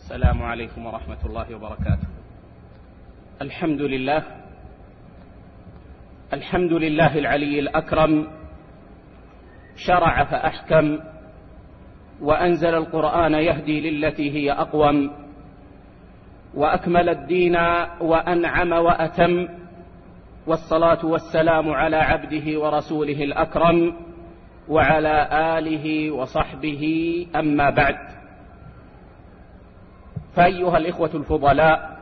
السلام عليكم ورحمة الله وبركاته. الحمد لله العلي الأكرم، شرع فأحكم، وأنزل القرآن يهدي للتي هي أقوم، وأكمل الدين وأنعم وأتم، والصلاة والسلام على عبده ورسوله الأكرم وعلى آله وصحبه، أما بعد. فأيها الإخوة الفضلاء،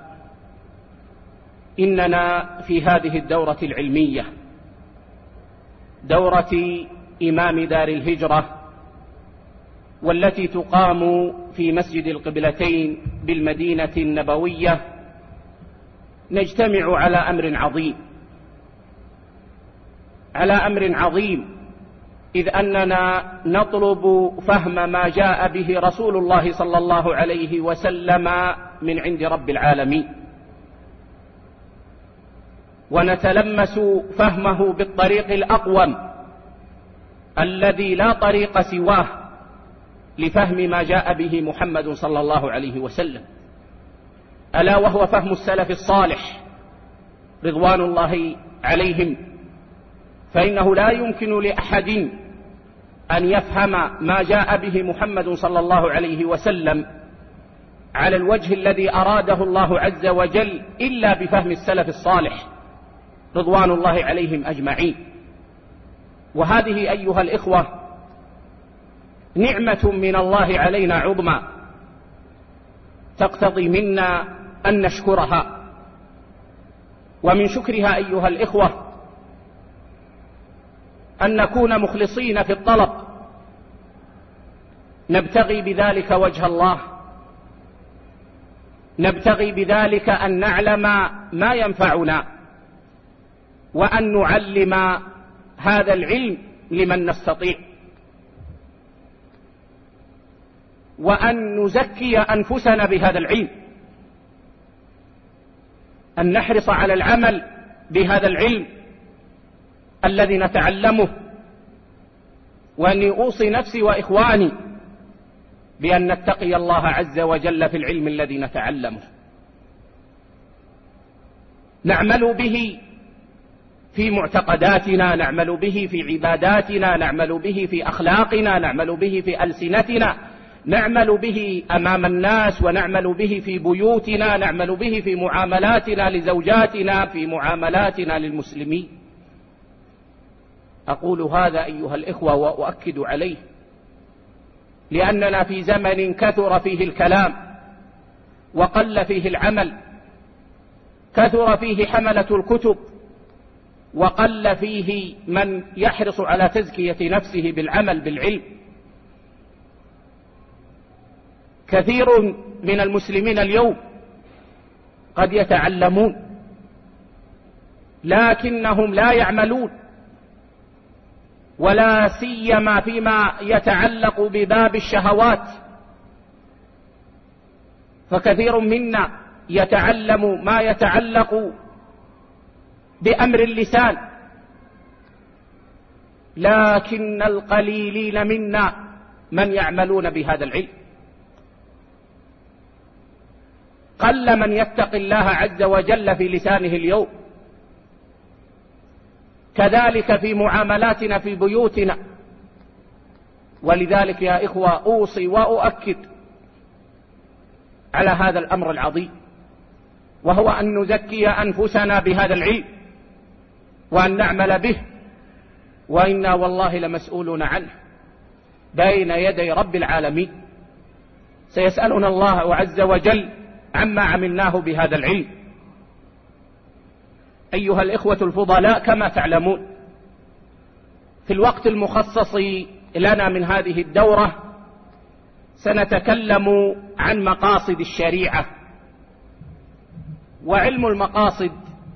إننا في هذه الدورة العلمية، دورة إمام دار الهجرة، والتي تقام في مسجد القبلتين بالمدينة النبوية، نجتمع على أمر عظيم، إذ أننا نطلب فهم ما جاء به رسول الله صلى الله عليه وسلم من عند رب العالمين، ونتلمس فهمه بالطريق الأقوم الذي لا طريق سواه لفهم ما جاء به محمد صلى الله عليه وسلم، ألا وهو فهم السلف الصالح رضوان الله عليهم. فإنه لا يمكن لأحد أن يفهم ما جاء به محمد صلى الله عليه وسلم على الوجه الذي أراده الله عز وجل إلا بفهم السلف الصالح رضوان الله عليهم أجمعين. وهذه أيها الإخوة نعمة من الله علينا عظمى، تقتضي منا أن نشكرها. ومن شكرها أيها الإخوة أن نكون مخلصين في الطلب، نبتغي بذلك وجه الله، نبتغي بذلك أن نعلم ما ينفعنا، وأن نعلم هذا العلم لمن نستطيع، وأن نزكي أنفسنا بهذا العلم، أن نحرص على العمل بهذا العلم الذي نتعلمه. وأني أوصي نفسي وإخواني بأن نتقي الله عز وجل في العلم الذي نتعلمه، نعمل به في معتقداتنا، نعمل به في عباداتنا، نعمل به في أخلاقنا، نعمل به في ألسنتنا، نعمل به أمام الناس، ونعمل به في بيوتنا، نعمل به في معاملاتنا لزوجاتنا، في معاملاتنا للمسلمين. أقول هذا أيها الإخوة وأؤكد عليه، لأننا في زمن كثر فيه الكلام وقل فيه العمل، كثر فيه حملة الكتب وقل فيه من يحرص على تزكية نفسه بالعمل بالعلم. كثير من المسلمين اليوم قد يتعلمون لكنهم لا يعملون، ولا سيما فيما يتعلق بباب الشهوات. فكثير منا يتعلم ما يتعلق بأمر اللسان، لكن القليلين منا من يعملون بهذا العلم. قل من يتقي الله عز وجل في لسانه اليوم. كذلك في معاملاتنا في بيوتنا. ولذلك يا إخوة أوصي وأؤكد على هذا الأمر العظيم، وهو أن نزكي أنفسنا بهذا العلم وأن نعمل به، وإنا والله لمسؤولون عنه بين يدي رب العالمين. سيسألنا الله عز وجل عما عملناه بهذا العلم. أيها الإخوة الفضلاء، كما تعلمون في الوقت المخصص لنا من هذه الدورة سنتكلم عن مقاصد الشريعة. وعلم المقاصد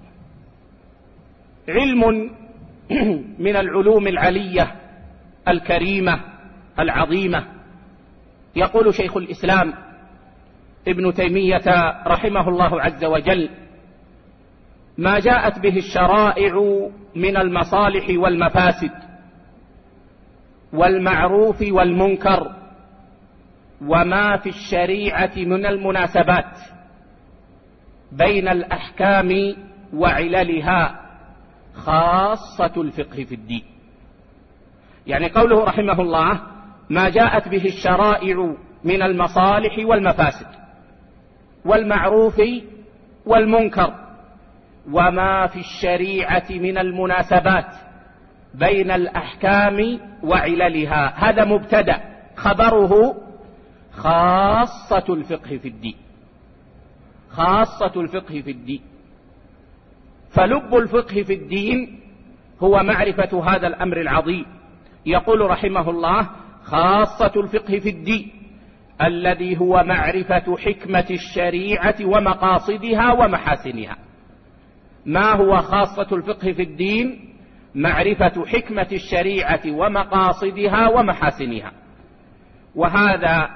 علم من العلوم العلية الكريمة العظيمة. يقول شيخ الإسلام ابن تيمية رحمه الله عز وجل: ما جاءت به الشرائع من المصالح والمفاسد والمعروف والمنكر وما في الشريعة من المناسبات بين الأحكام وعللها خاصة الفقه في الدين. يعني قوله رحمه الله ما جاءت به الشرائع من المصالح والمفاسد والمعروف والمنكر وما في الشريعة من المناسبات بين الأحكام وعللها، هذا مبتدأ، خبره خاصة الفقه في الدين. خاصة الفقه في الدين، فلب الفقه في الدين هو معرفة هذا الأمر العظيم. يقول رحمه الله خاصة الفقه في الدين الذي هو معرفة حكمة الشريعة ومقاصدها ومحاسنها. ما هو خاصة الفقه في الدين؟ معرفة حكمة الشريعة ومقاصدها ومحاسنها. وهذا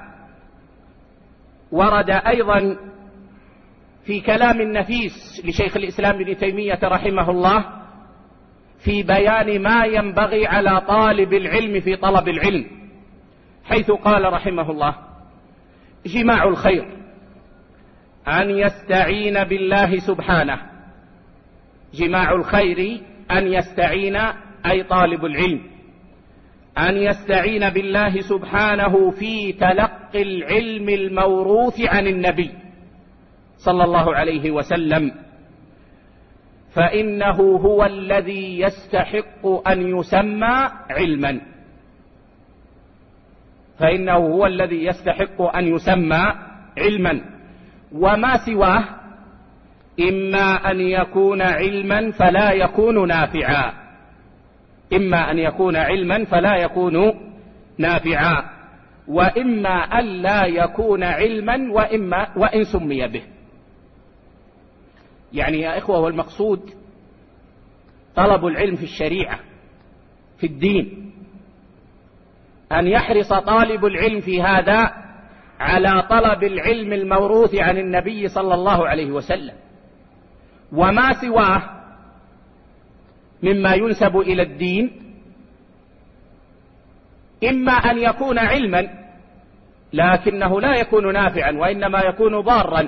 ورد أيضا في كلام النفيس لشيخ الإسلام ابن تيمية رحمه الله في بيان ما ينبغي على طالب العلم في طلب العلم، حيث قال رحمه الله جماع الخير أن يستعين بالله سبحانه. جماع الخير أن يستعين، أي طالب العلم أن يستعين بالله سبحانه في تلقي العلم الموروث عن النبي صلى الله عليه وسلم، فإنه هو الذي يستحق أن يسمى علما. فإنه هو الذي يستحق أن يسمى علما، وما سواه إما أن يكون علما فلا يكون نافعا، إما أن يكون علما فلا يكون نافعا، وإما أن لا يكون علما وإن سمي به. يعني يا إخوة، والمقصود طلب العلم في الشريعة في الدين، أن يحرص طالب العلم في هذا على طلب العلم الموروث عن النبي صلى الله عليه وسلم، وما سواه مما ينسب إلى الدين إما أن يكون علما لكنه لا يكون نافعا وإنما يكون ضارا،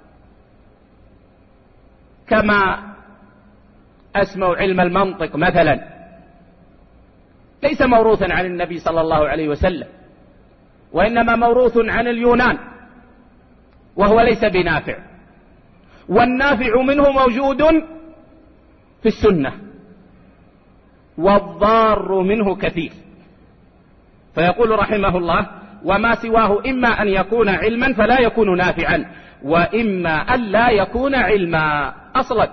كما أسمع علم المنطق مثلا، ليس موروثا عن النبي صلى الله عليه وسلم وإنما موروث عن اليونان، وهو ليس بنافع، والنافع منه موجود في السنة والضار منه كثير. فيقول رحمه الله وما سواه إما أن يكون علما فلا يكون نافعا، وإما أن لا يكون علما أصلا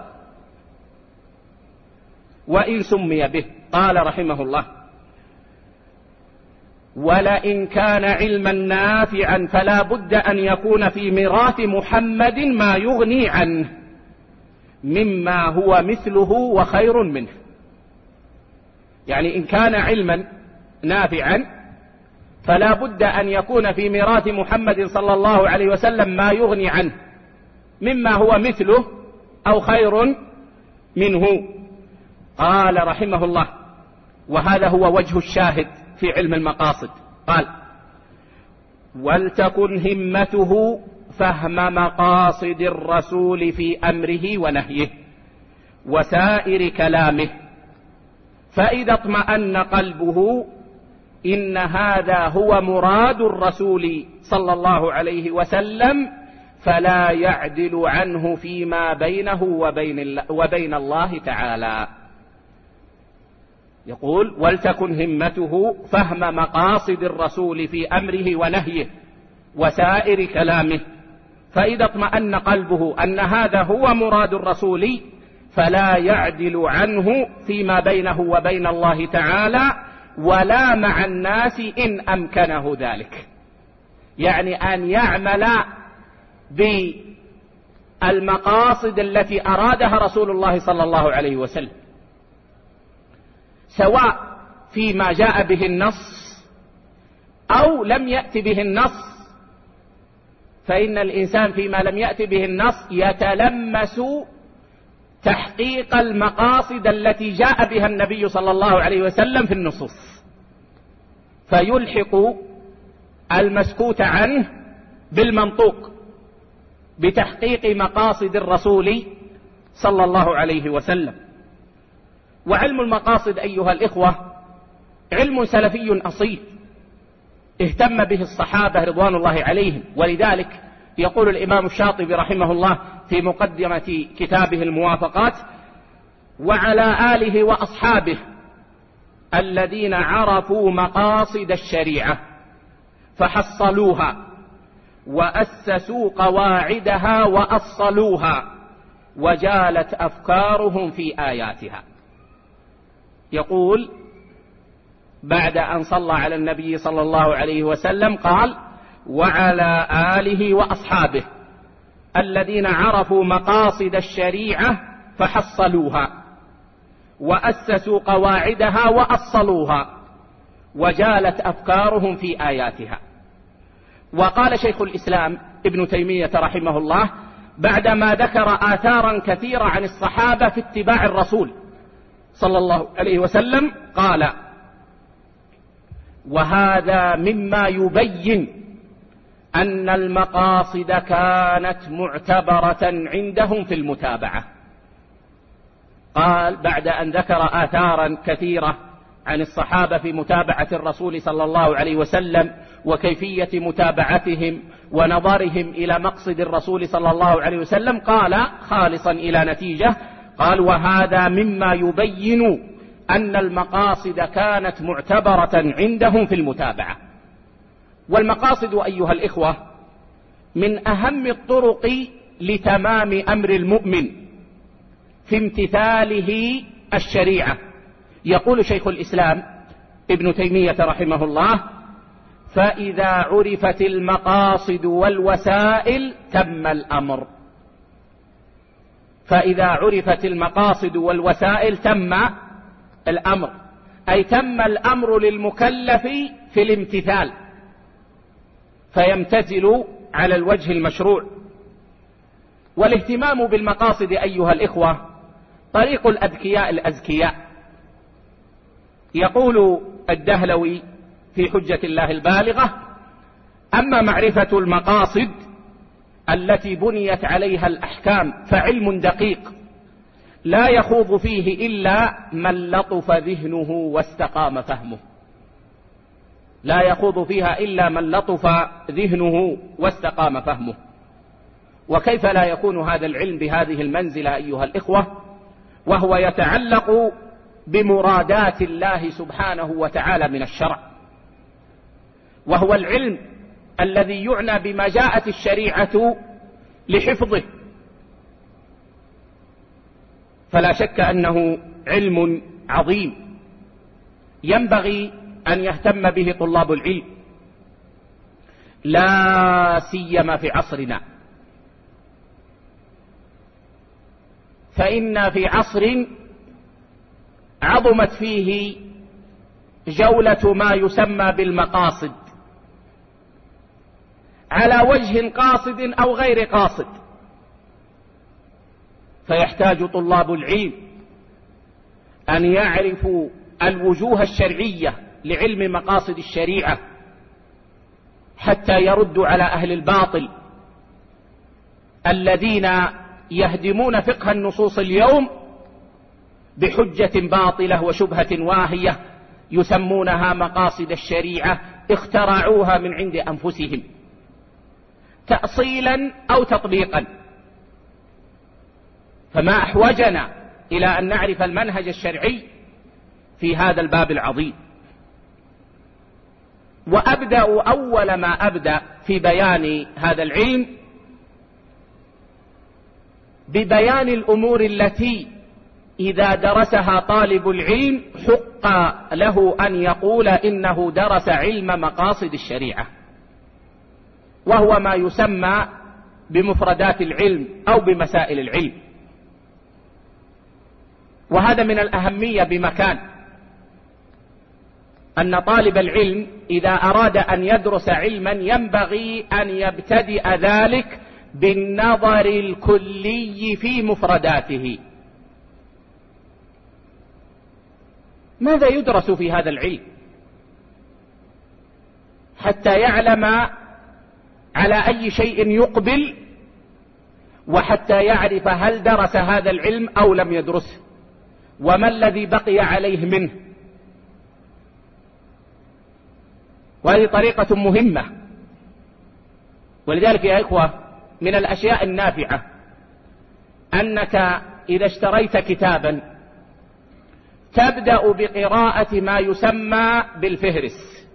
وإن سمي به. قال رحمه الله ولئن كان علما نافعا فلا بد أن يكون في ميراث محمد ما يغني عنه مما هو مثله وخير منه. يعني إن كان علما نافعا فلا بد أن يكون في ميراث محمد صلى الله عليه وسلم ما يغني عنه مما هو مثله أو خير منه. قال رحمه الله وهذا هو وجه الشاهد في علم المقاصد، قال ولتكن همته فهم مقاصد الرسول في أمره ونهيه وسائر كلامه، فإذا اطمأن قلبه إن هذا هو مراد الرسول صلى الله عليه وسلم فلا يعدل عنه فيما بينه وبين الله تعالى. يقول ولتكن همته فهم مقاصد الرسول في أمره ونهيه وسائر كلامه، فإذا اطمأن قلبه أن هذا هو مراد الرسول فلا يعدل عنه فيما بينه وبين الله تعالى ولا مع الناس إن أمكنه ذلك. يعني أن يعمل بالمقاصد التي أرادها رسول الله صلى الله عليه وسلم، سواء فيما جاء به النص أو لم يأت به النص، فإن الإنسان فيما لم يأت به النص يتلمس تحقيق المقاصد التي جاء بها النبي صلى الله عليه وسلم في النصوص، فيلحق المسكوت عنه بالمنطوق بتحقيق مقاصد الرسول صلى الله عليه وسلم. وعلم المقاصد أيها الإخوة علم سلفي أصيل اهتم به الصحابة رضوان الله عليهم، ولذلك يقول الإمام الشاطبي رحمه الله في مقدمة كتابه الموافقات: وعلى آله وأصحابه الذين عرفوا مقاصد الشريعة فحصلوها وأسسوا قواعدها وأصلوها وجالت أفكارهم في آياتها. يقول بعد أن صلى على النبي صلى الله عليه وسلم قال: وعلى آله وأصحابه الذين عرفوا مقاصد الشريعة فحصلوها وأسسوا قواعدها وأصلوها وجالت أفكارهم في آياتها. وقال شيخ الإسلام ابن تيمية رحمه الله بعدما ذكر آثارا كثيرة عن الصحابة في اتباع الرسول صلى الله عليه وسلم قال: وهذا مما يبين أن المقاصد كانت معتبرة عندهم في المتابعة. قال بعد أن ذكر آثارا كثيرة عن الصحابة في متابعة الرسول صلى الله عليه وسلم وكيفية متابعتهم ونظرهم إلى مقصد الرسول صلى الله عليه وسلم، قال خالصا إلى نتيجة، قال: وهذا مما يبين أن المقاصد كانت معتبرة عندهم في المتابعة. والمقاصد أيها الإخوة من أهم الطرق لتمام أمر المؤمن في امتثاله الشريعة. يقول شيخ الإسلام ابن تيمية رحمه الله: فإذا عرفت المقاصد والوسائل تم الأمر. فإذا عرفت المقاصد والوسائل تم الأمر، أي تم الأمر للمكلف في الامتثال فيمتثل على الوجه المشروع. والاهتمام بالمقاصد أيها الإخوة طريق الأذكياء الأزكياء. يقول الدهلوي في حجة الله البالغة: أما معرفة المقاصد التي بنيت عليها الأحكام فعلم دقيق لا يخوض فيه إلا من لطف ذهنه واستقام فهمه. لا يخوض فيها إلا من لطف ذهنه واستقام فهمه. وكيف لا يكون هذا العلم بهذه المنزلة أيها الإخوة وهو يتعلق بمرادات الله سبحانه وتعالى من الشرع، وهو العلم الذي يعنى بما جاءت الشريعة لحفظه. فلا شك أنه علم عظيم ينبغي أن يهتم به طلاب العلم، لا سيما في عصرنا، فإن في عصر عظمت فيه جولة ما يسمى بالمقاصد على وجه قاصد أو غير قاصد، فيحتاج طلاب العلم أن يعرفوا الوجوه الشرعية لعلم مقاصد الشريعة حتى يردوا على أهل الباطل الذين يهدمون فقه النصوص اليوم بحجة باطلة وشبهة واهية يسمونها مقاصد الشريعة، اخترعوها من عند أنفسهم تأصيلا أو تطبيقا. فما أحوجنا إلى أن نعرف المنهج الشرعي في هذا الباب العظيم. وأبدأ أول ما أبدأ في بيان هذا العلم ببيان الأمور التي إذا درسها طالب العلم حق له أن يقول إنه درس علم مقاصد الشريعة، وهو ما يسمى بمفردات العلم أو بمسائل العلم. وهذا من الأهمية بمكان، أن طالب العلم إذا أراد أن يدرس علما ينبغي أن يبتدئ ذلك بالنظر الكلي في مفرداته. ماذا يدرس في هذا العلم؟ حتى يعلم على أي شيء يقبل، وحتى يعرف هل درس هذا العلم أو لم يدرسه، وما الذي بقي عليه منه. وهذه طريقة مهمة. ولذلك يا إخوة من الأشياء النافعة أنك إذا اشتريت كتابا تبدأ بقراءة ما يسمى بالفهرس.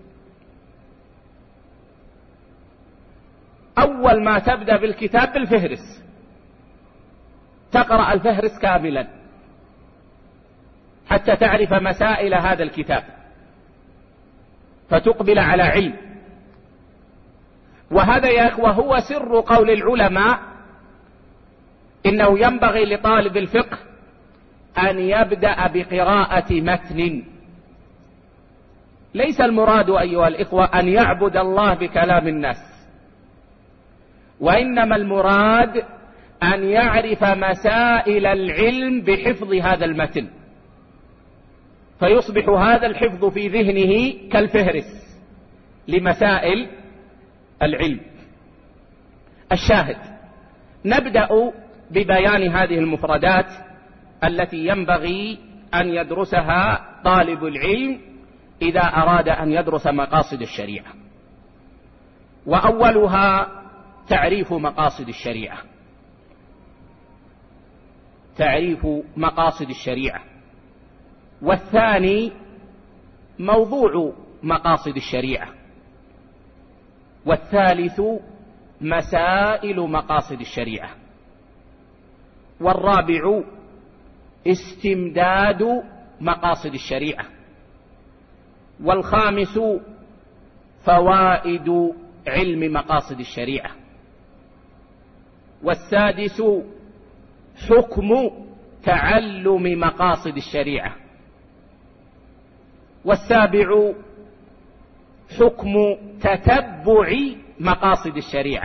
أول ما تبدأ بالكتاب بالفهرس، تقرأ الفهرس كاملا حتى تعرف مسائل هذا الكتاب فتقبل على علم. وهذا يا إخوة هو سر قول العلماء إنه ينبغي لطالب الفقه أن يبدأ بقراءة متن. ليس المراد أيها الإخوة أن يعبد الله بكلام الناس، وإنما المراد أن يعرف مسائل العلم بحفظ هذا المتن، فيصبح هذا الحفظ في ذهنه كالفهرس لمسائل العلم. الشاهد، نبدأ ببيان هذه المفردات التي ينبغي أن يدرسها طالب العلم إذا أراد أن يدرس مقاصد الشريعة. وأولها تعريف مقاصد الشريعة. تعريف مقاصد الشريعة. والثاني موضوع مقاصد الشريعة. والثالث مسائل مقاصد الشريعة. والرابع استمداد مقاصد الشريعة. والخامس فوائد علم مقاصد الشريعة. والسادس حكم تعلم مقاصد الشريعة. والسابع حكم تتبع مقاصد الشريعة.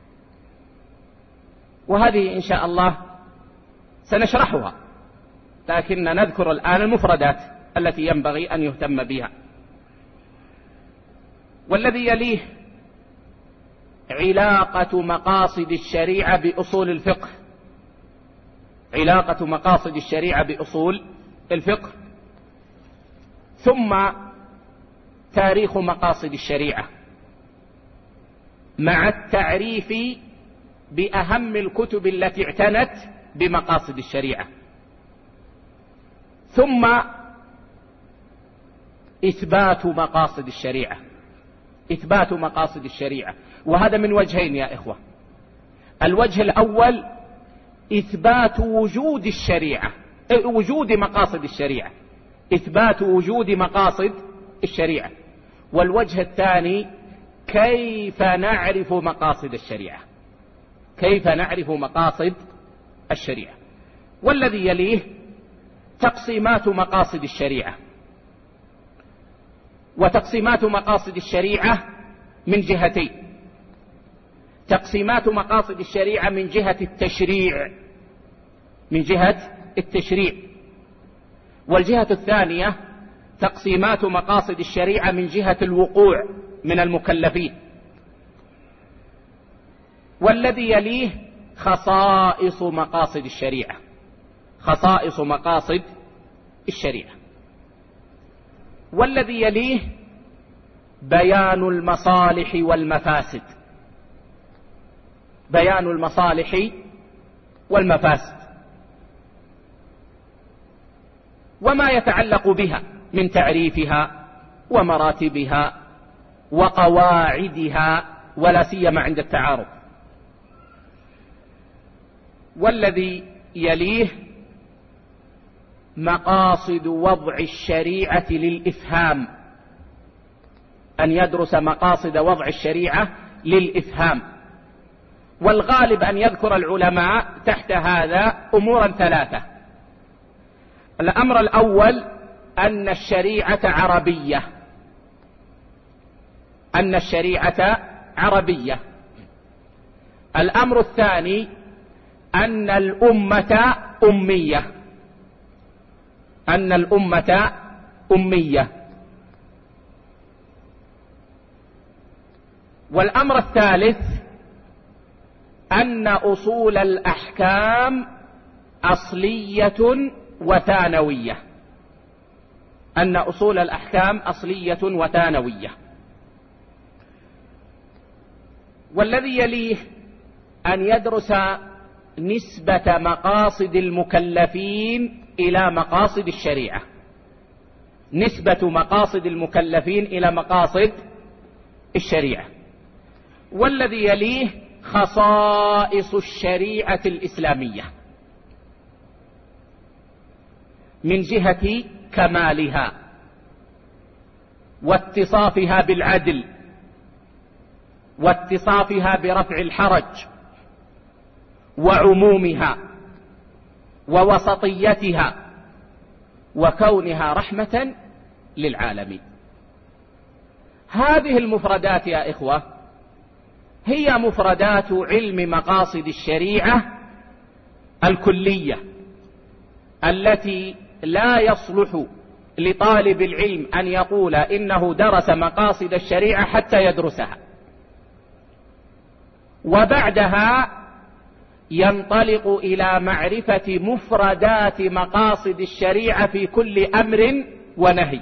وهذه إن شاء الله سنشرحها، لكن نذكر الآن المفردات التي ينبغي أن يهتم بها. والذي يليه علاقة مقاصد الشريعة بأصول الفقه. علاقة مقاصد الشريعة بأصول الفقه. ثم تاريخ مقاصد الشريعة مع التعريف بأهم الكتب التي اعتنت بمقاصد الشريعة. ثم إثبات مقاصد الشريعة. إثبات مقاصد الشريعة، وهذا من وجهين يا إخوة. الوجه الأول إثبات وجود الشريعة، وجود مقاصد الشريعة، إثبات وجود مقاصد الشريعة. والوجه الثاني كيف نعرف مقاصد الشريعة. كيف نعرف مقاصد الشريعة. والذي يليه تقسيمات مقاصد الشريعة. وتقسيمات مقاصد الشريعة من جهتين: تقسيمات مقاصد الشريعة من جهة التشريع، من جهة التشريع. والجهة الثانية تقسيمات مقاصد الشريعة من جهة الوقوع من المكلفين. والذي يليه خصائص مقاصد الشريعة. خصائص مقاصد الشريعة. والذي يليه بيان المصالح والمفاسد. بيان المصالح والمفاسد وما يتعلق بها من تعريفها ومراتبها وقواعدها، ولا سيما عند التعارف. والذي يليه مقاصد وضع الشريعة للإفهام، أن يدرس مقاصد وضع الشريعة للإفهام. والغالب أن يذكر العلماء تحت هذا أمورا ثلاثة. الأمر الأول أن الشريعة عربية. أن الشريعة عربية. الأمر الثاني أن الأمة أمية. أن الأمة أمية. والأمر الثالث أن أصول الأحكام أصلية وثانوية، أن أصول الأحكام أصلية وثانوية. والذي يليه أن يدرس نسبة مقاصد المكلفين إلى مقاصد الشريعة، نسبة مقاصد المكلفين إلى مقاصد الشريعة. والذي يليه خصائص الشريعة الإسلامية من جهة كمالها واتصافها بالعدل واتصافها برفع الحرج وعمومها ووسطيتها وكونها رحمة للعالمين. هذه المفردات يا إخوة هي مفردات علم مقاصد الشريعة الكلية، التي لا يصلح لطالب العلم أن يقول إنه درس مقاصد الشريعة حتى يدرسها، وبعدها ينطلق إلى معرفة مفردات مقاصد الشريعة في كل أمر ونهي.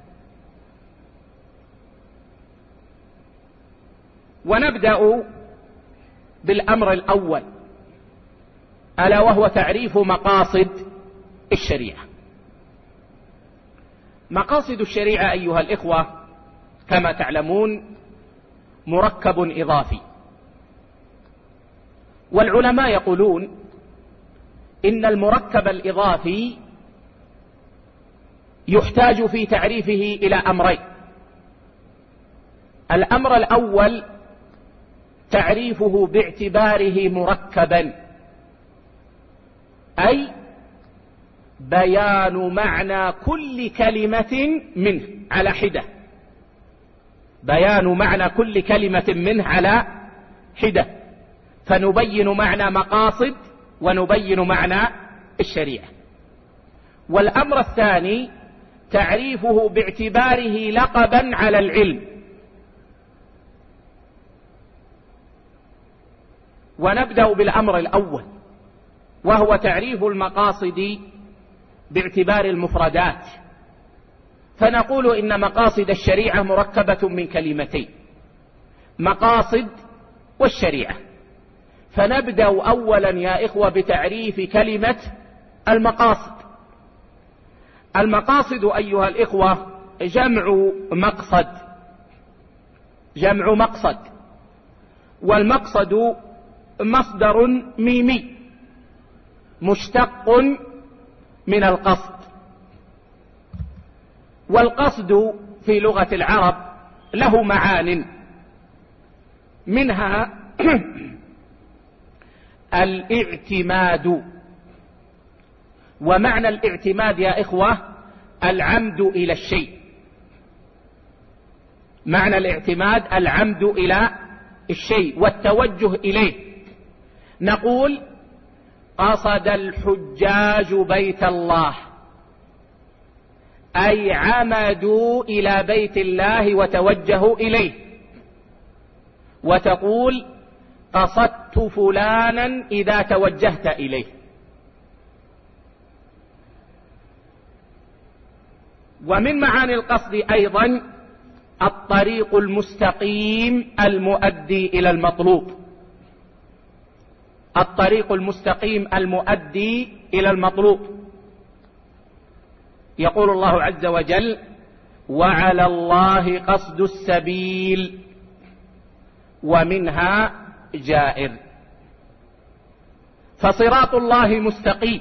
ونبدأ بالأمر الأول، ألا وهو تعريف مقاصد الشريعة. مقاصد الشريعة أيها الإخوة كما تعلمون مركب إضافي، والعلماء يقولون إن المركب الإضافي يحتاج في تعريفه إلى أمرين. الأمر الأول تعريفه باعتباره مركبا، أي بيان معنى كل كلمة منه على حدة، بيان معنى كل كلمة منه على حدة، فنبين معنى مقاصد ونبين معنى الشريعة. والأمر الثاني تعريفه باعتباره لقبا على العلم. ونبدأ بالأمر الأول، وهو تعريف المقاصد باعتبار المفردات. فنقول إن مقاصد الشريعة مركبة من كلمتين، مقاصد والشريعة. فنبدأ أولا يا إخوة بتعريف كلمة المقاصد. المقاصد أيها الإخوة جمع مقصد، جمع مقصد، والمقصد مصدر ميمي مشتق من القصد. والقصد في لغة العرب له معان، منها الاعتماد. ومعنى الاعتماد يا إخوة العمد إلى الشيء، معنى الاعتماد العمد إلى الشيء والتوجه إليه. نقول قصد الحجاج بيت الله، أي عمدوا إلى بيت الله وتوجهوا إليه. وتقول قصدت فلانا إذا توجهت إليه. ومن معاني القصد أيضا الطريق المستقيم المؤدي إلى المطلوب، الطريق المستقيم المؤدي إلى المطلوب. يقول الله عز وجل وعلى الله قصد السبيل ومنها جائر. فصراط الله مستقيم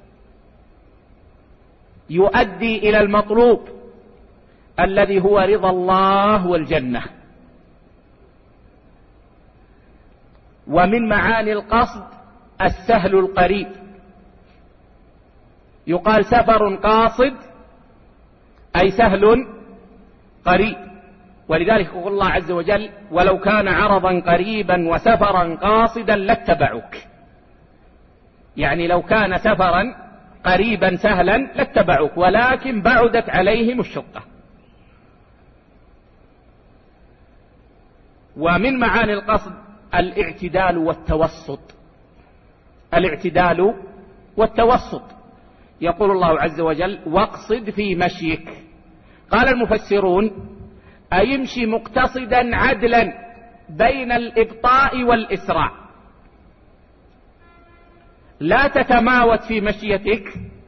يؤدي إلى المطلوب الذي هو رضا الله والجنة. ومن معاني القصد السهل القريب، يقال سفر قاصد أي سهل قريب. ولذلك يقول الله عز وجل ولو كان عرضا قريبا وسفرا قاصدا لاتبعوك، يعني لو كان سفرا قريبا سهلا لاتبعوك ولكن بعدت عليهم الشقة. ومن معاني القصد الاعتدال والتوسط. الاعتدال والتوسط. يقول الله عز وجل: واقصد في مشيك. قال المفسرون: أيمشي مقتصدا عدلا بين الإبطاء والإسراع، لا تتماوت في مشيتك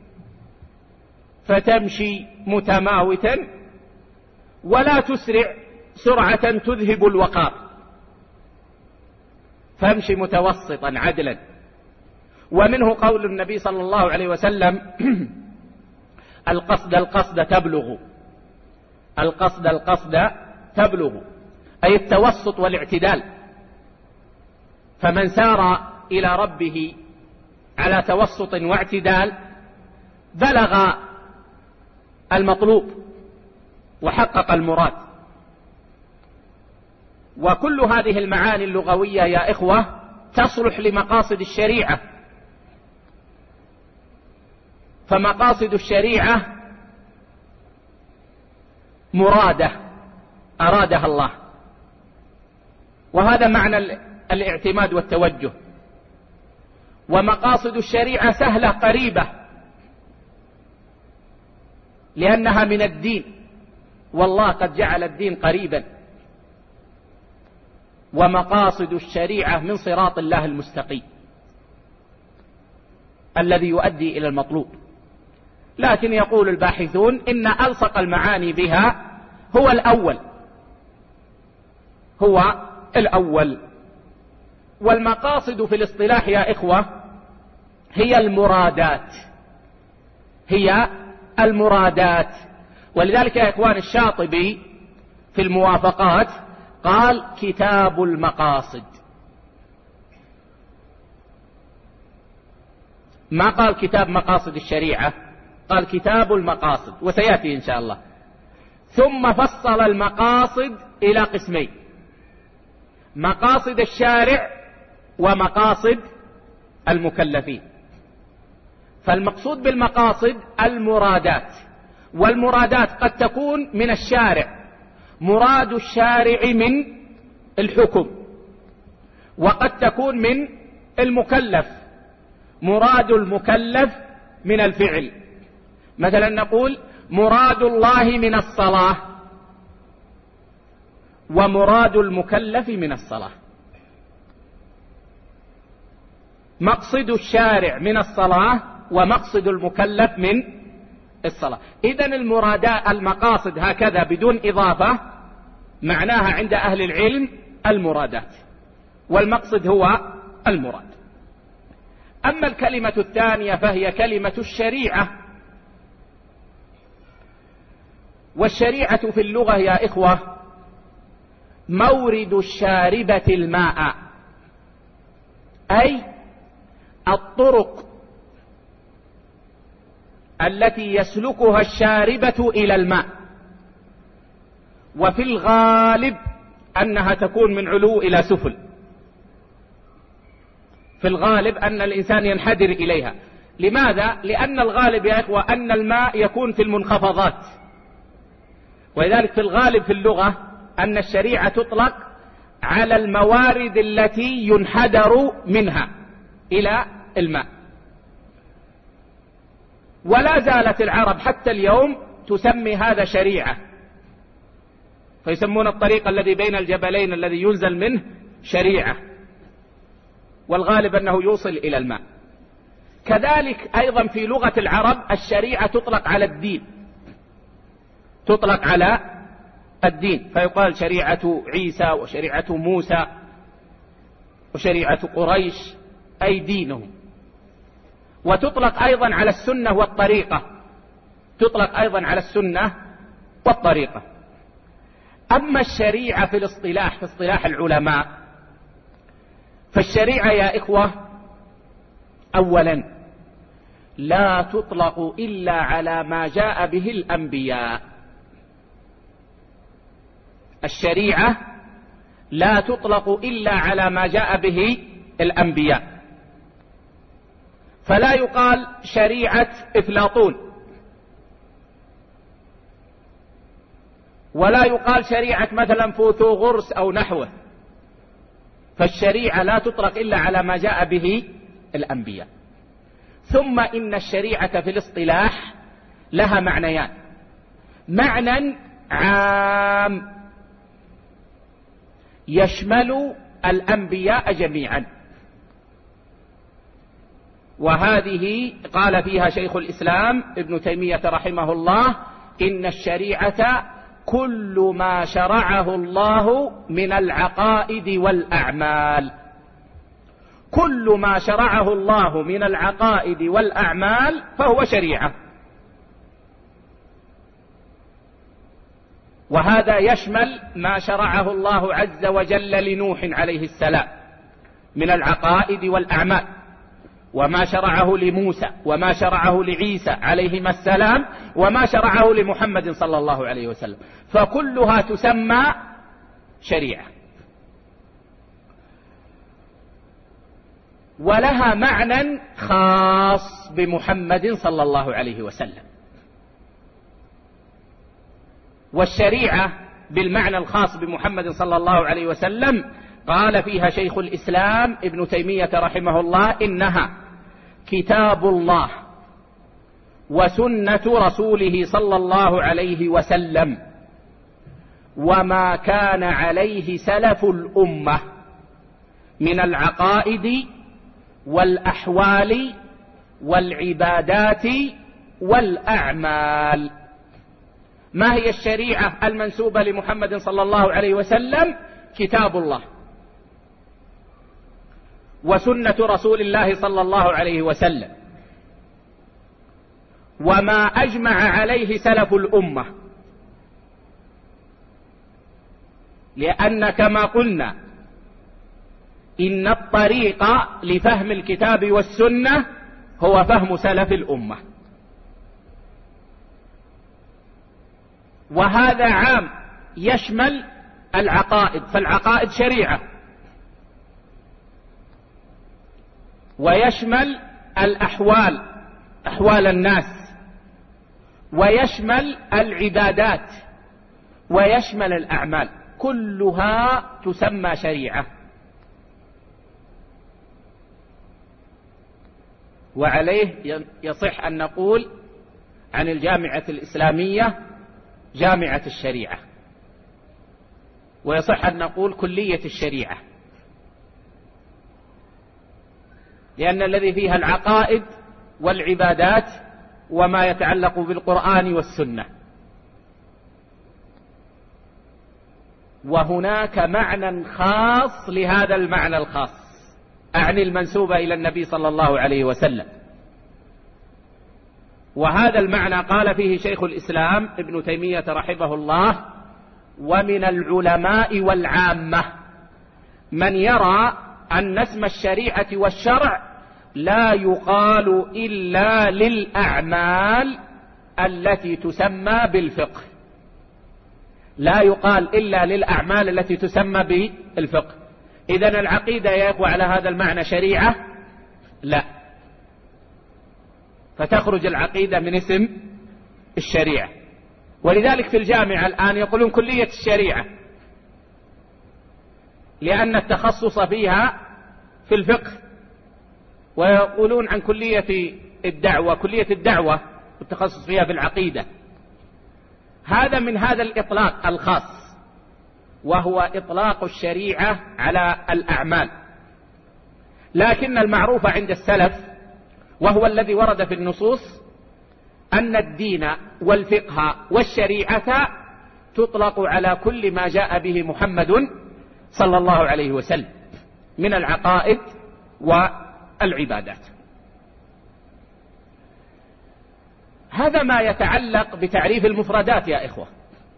فتمشي متماوتا، ولا تسرع سرعة تذهب الوقار، فامشي متوسطا عدلا. ومنه قول النبي صلى الله عليه وسلم: القصد تبلغ. القصد تبلغ، أي التوسط والاعتدال. فمن سار إلى ربه على توسط واعتدال بلغ المطلوب وحقق المراد. وكل هذه المعاني اللغوية يا إخوة تصلح لمقاصد الشريعة. فمقاصد الشريعة مرادة أرادها الله، وهذا معنى الاعتماد والتوجه. ومقاصد الشريعة سهلة قريبة لأنها من الدين، والله قد جعل الدين قريبا. ومقاصد الشريعة من صراط الله المستقيم الذي يؤدي إلى المطلوب. لكن يقول الباحثون إن ألصق المعاني بها هو الأول. والمقاصد في الاصطلاح يا إخوة هي المرادات. ولذلك يا إخوان الشاطبي في الموافقات قال: كتاب المقاصد. ما قال كتاب مقاصد الشريعة، قال كتاب المقاصد، وسيأتي إن شاء الله. ثم فصل المقاصد إلى قسمين: مقاصد الشارع ومقاصد المكلفين. فالمقصود بالمقاصد المرادات، والمرادات قد تكون من الشارع، مراد الشارع من الحكم، وقد تكون من المكلف، مراد المكلف من الفعل. مثلا نقول: مراد الله من الصلاة، ومراد المكلف من الصلاة. مقصد الشارع من الصلاة، ومقصد المكلف من الصلاة. إذن المقاصد هكذا بدون إضافة معناها عند أهل العلم المرادات، والمقصد هو المراد. أما الكلمة الثانية فهي كلمة الشريعة. والشريعة في اللغة يا إخوة مورد الشاربة الماء، أي الطرق التي يسلكها الشاربة إلى الماء. وفي الغالب أنها تكون من علو إلى سفل، في الغالب أن الإنسان ينحدر إليها. لماذا؟ لأن الغالب يا إخوة أن الماء يكون في المنخفضات، ولذلك في الغالب في اللغة أن الشريعة تطلق على الموارد التي ينحدر منها إلى الماء. ولا زالت العرب حتى اليوم تسمي هذا شريعة، فيسمون الطريق الذي بين الجبلين الذي ينزل منه شريعة، والغالب أنه يوصل إلى الماء. كذلك أيضا في لغة العرب الشريعة تطلق على الدين، تطلق على الدين، فيقال شريعة عيسى وشريعة موسى وشريعة قريش، أي دينهم. وتطلق أيضا على السنة والطريقة، تطلق أيضا على السنة والطريقة. أما الشريعة في الاصطلاح، في اصطلاح العلماء، فالشريعة يا إخوة أولا لا تطلق إلا على ما جاء به الأنبياء. الشريعة لا تطلق إلا على ما جاء به الأنبياء. فلا يقال شريعة إفلاطون، ولا يقال شريعة مثلا فوثوغرس أو نحوه، فالشريعة لا تطلق إلا على ما جاء به الأنبياء. ثم إن الشريعة في الاصطلاح لها معنيان: معنى عام يشمل الأنبياء جميعا، وهذه قال فيها شيخ الإسلام ابن تيمية رحمه الله: إن الشريعة كل ما شرعه الله من العقائد والأعمال. كل ما شرعه الله من العقائد والأعمال فهو شريعة، وهذا يشمل ما شرعه الله عز وجل لنوح عليه السلام من العقائد والأعمال، وما شرعه لموسى، وما شرعه لعيسى عليهما السلام، وما شرعه لمحمد صلى الله عليه وسلم، فكلها تسمى شريعة، ولها معنى خاص بمحمد صلى الله عليه وسلم. والشريعة بالمعنى الخاص بمحمد صلى الله عليه وسلم قال فيها شيخ الإسلام ابن تيمية رحمه الله: إنها كتاب الله وسنة رسوله صلى الله عليه وسلم وما كان عليه سلف الأمة من العقائد والأحوال والعبادات والأعمال. ما هي الشريعة المنسوبة لمحمد صلى الله عليه وسلم؟ كتاب الله وسنة رسول الله صلى الله عليه وسلم وما أجمع عليه سلف الأمة، لأن كما قلنا إن الطريق لفهم الكتاب والسنة هو فهم سلف الأمة، وهذا عام يشمل العقائد، فالعقائد شريعة، ويشمل الأحوال، أحوال الناس، ويشمل العبادات، ويشمل الأعمال، كلها تسمى شريعة. وعليه يصح أن نقول عن الجامعة الإسلامية جامعة الشريعة، ويصح أن نقول كلية الشريعة، لأن الذي فيها العقائد والعبادات وما يتعلق بالقرآن والسنة. وهناك معنى خاص لهذا المعنى الخاص، أعني المنسوبة إلى النبي صلى الله عليه وسلم، وهذا المعنى قال فيه شيخ الإسلام ابن تيمية رحمه الله: ومن العلماء والعامة من يرى أن اسم الشريعة والشرع لا يقال إلا للأعمال التي تسمى بالفقه، لا يقال إلا للأعمال التي تسمى بالفقه. إذن العقيدة يا إخوة على هذا المعنى شريعة؟ لا، فتخرج العقيدة من اسم الشريعة. ولذلك في الجامعة الآن يقولون كلية الشريعة، لأن التخصص فيها في الفقه، ويقولون عن كلية الدعوة كلية الدعوة والتخصص فيها في العقيدة. هذا من هذا الإطلاق الخاص، وهو إطلاق الشريعة على الأعمال. لكن المعروف عند السلف، وهو الذي ورد في النصوص، أن الدين والفقه والشريعة تطلق على كل ما جاء به محمد صلى الله عليه وسلم من العقائد والعبادات. هذا ما يتعلق بتعريف المفردات يا إخوة.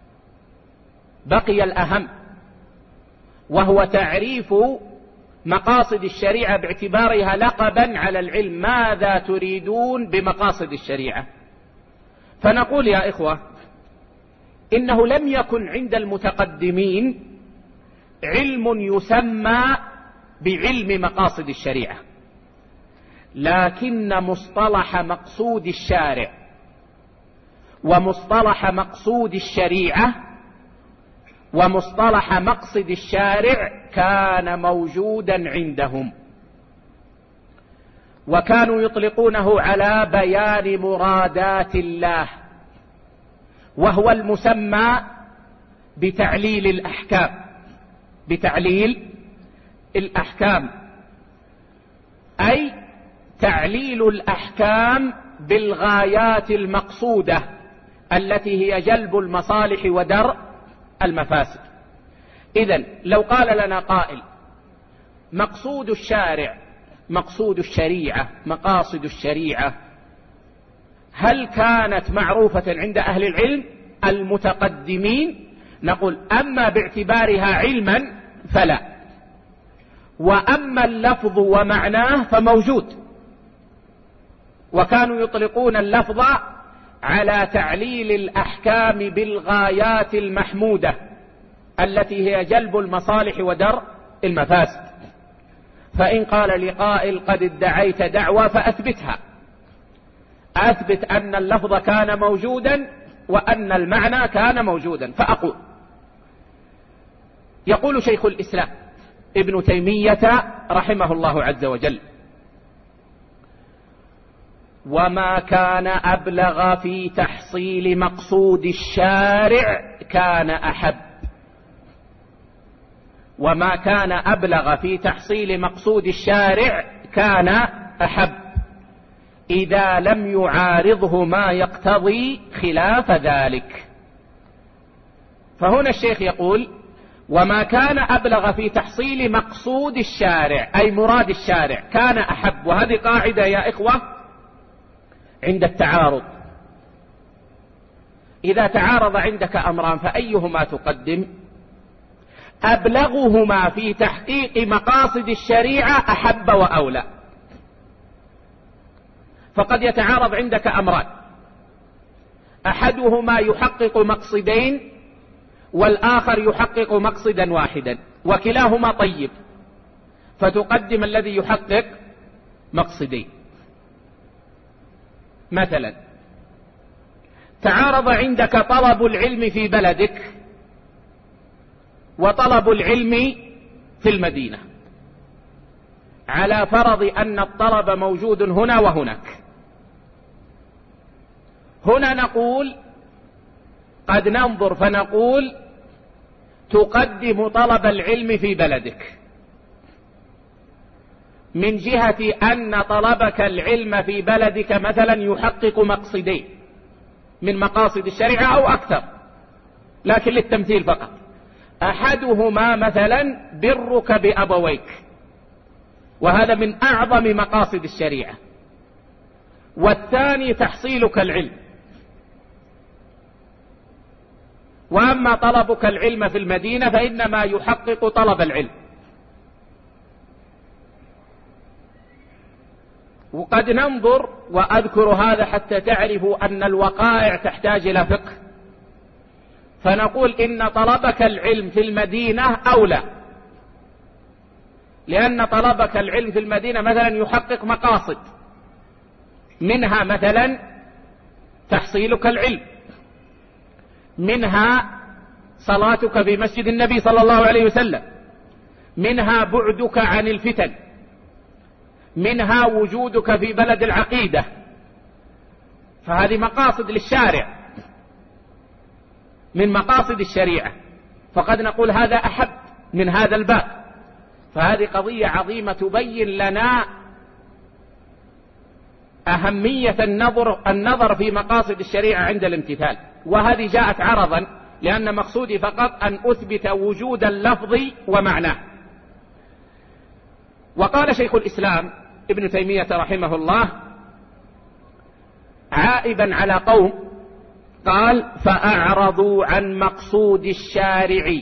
بقي الأهم، وهو تعريف مقاصد الشريعة باعتبارها لقبا على العلم. ماذا تريدون بمقاصد الشريعة؟ فنقول يا إخوة إنه لم يكن عند المتقدمين علم يسمى بعلم مقاصد الشريعة، لكن مصطلح مقصود الشارع ومصطلح مقصود الشريعة ومصطلح مقصد الشارع كان موجودا عندهم، وكانوا يطلقونه على بيان مرادات الله، وهو المسمى بتعليل الأحكام. بتعليل الأحكام أي تعليل الأحكام بالغايات المقصودة التي هي جلب المصالح ودرء المفاسد. إذن لو قال لنا قائل مقصود الشارع، مقصود الشريعة، مقاصد الشريعة، هل كانت معروفة عند أهل العلم المتقدمين؟ نقول أما باعتبارها علما فلا، وأما اللفظ ومعناه فموجود. وكانوا يطلقون اللفظ على تعليل الأحكام بالغايات المحمودة التي هي جلب المصالح ودرء المفاسد. فإن قال لقائل قد ادعيت دعوى فأثبتها، أثبت أن اللفظ كان موجودا وأن المعنى كان موجودا. فأقول يقول شيخ الإسلام ابن تيمية رحمه الله عز وجل: وما كان أبلغ في تحصيل مقصود الشارع كان أحب. وما كان أبلغ في تحصيل مقصود الشارع كان أحب إذا لم يعارضه ما يقتضي خلاف ذلك. فهنا الشيخ يقول: وما كان أبلغ في تحصيل مقصود الشارع أي مراد الشارع كان أحب. وهذه قاعدة يا إخوة عند التعارض، إذا تعارض عندك أمران فأيهما تقدم؟ أبلغهما في تحقيق مقاصد الشريعة أحب وأولى. فقد يتعارض عندك أمران، أحدهما يحقق مقصدين والآخر يحقق مقصدا واحدا، وكلاهما طيب، فتقدم الذي يحقق مقصدين. مثلا تعارض عندك طلب العلم في بلدك وطلب العلم في المدينة، على فرض أن الطلب موجود هنا وهناك. هنا نقول قد ننظر فنقول تقدم طلب العلم في بلدك من جهة أن طلبك العلم في بلدك مثلا يحقق مقصدين من مقاصد الشريعة أو أكثر، لكن للتمثيل فقط. أحدهما مثلا برك بأبويك، وهذا من أعظم مقاصد الشريعة، والثاني تحصيلك العلم. وأما طلبك العلم في المدينة فإنما يحقق طلب العلم. وقد ننظر، وأذكر هذا حتى تعرفوا أن الوقائع تحتاج إلى فقه، فنقول إن طلبك العلم في المدينة أولى، لأن طلبك العلم في المدينة مثلا يحقق مقاصد، منها مثلا تحصيلك العلم، منها صلاتك في مسجد النبي صلى الله عليه وسلم، منها بعدك عن الفتن، منها وجودك في بلد العقيدة. فهذه مقاصد للشارع من مقاصد الشريعة، فقد نقول هذا أحب من هذا الباب. فهذه قضية عظيمة تبين لنا أهمية النظر في مقاصد الشريعة عند الامتثال. وهذه جاءت عرضا، لأن مقصودي فقط أن أثبت وجود اللفظ ومعناه. وقال شيخ الإسلام ابن تيمية رحمه الله عائبا على قوم، قال: فأعرضوا عن مقصود الشارع.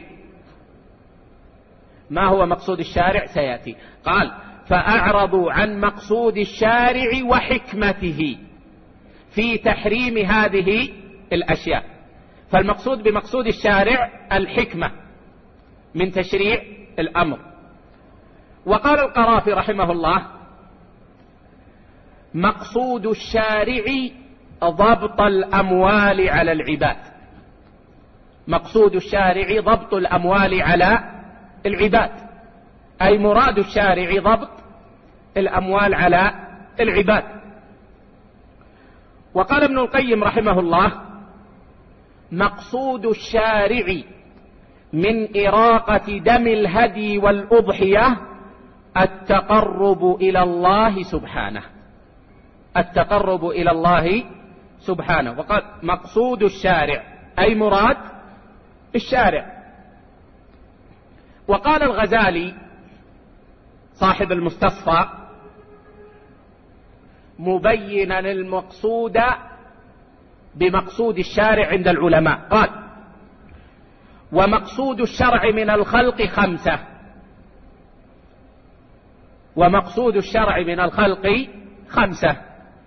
ما هو مقصود الشارع؟ سيأتي. قال: فأعرضوا عن مقصود الشارع وحكمته في تحريم هذه الأشياء. فالمقصود بمقصود الشارع الحكمة من تشريع الأمر. وقال القرافي رحمه الله: مقصود الشارع ضبط الأموال على العباد. مقصود الشارع ضبط الأموال على العباد، أي مراد الشارع ضبط الأموال على العباد. وقال ابن القيم رحمه الله: مقصود الشارع من إراقة دم الهدي والأضحية التقرب إلى الله سبحانه، التقرب إلى الله سبحانه. وقال مقصود الشارع أي مراد الشارع. وقال الغزالي صاحب المستصفى مبينا المقصود بمقصود الشارع عند العلماء، قال: ومقصود الشرع من الخلق 5، ومقصود الشرع من الخلق 5،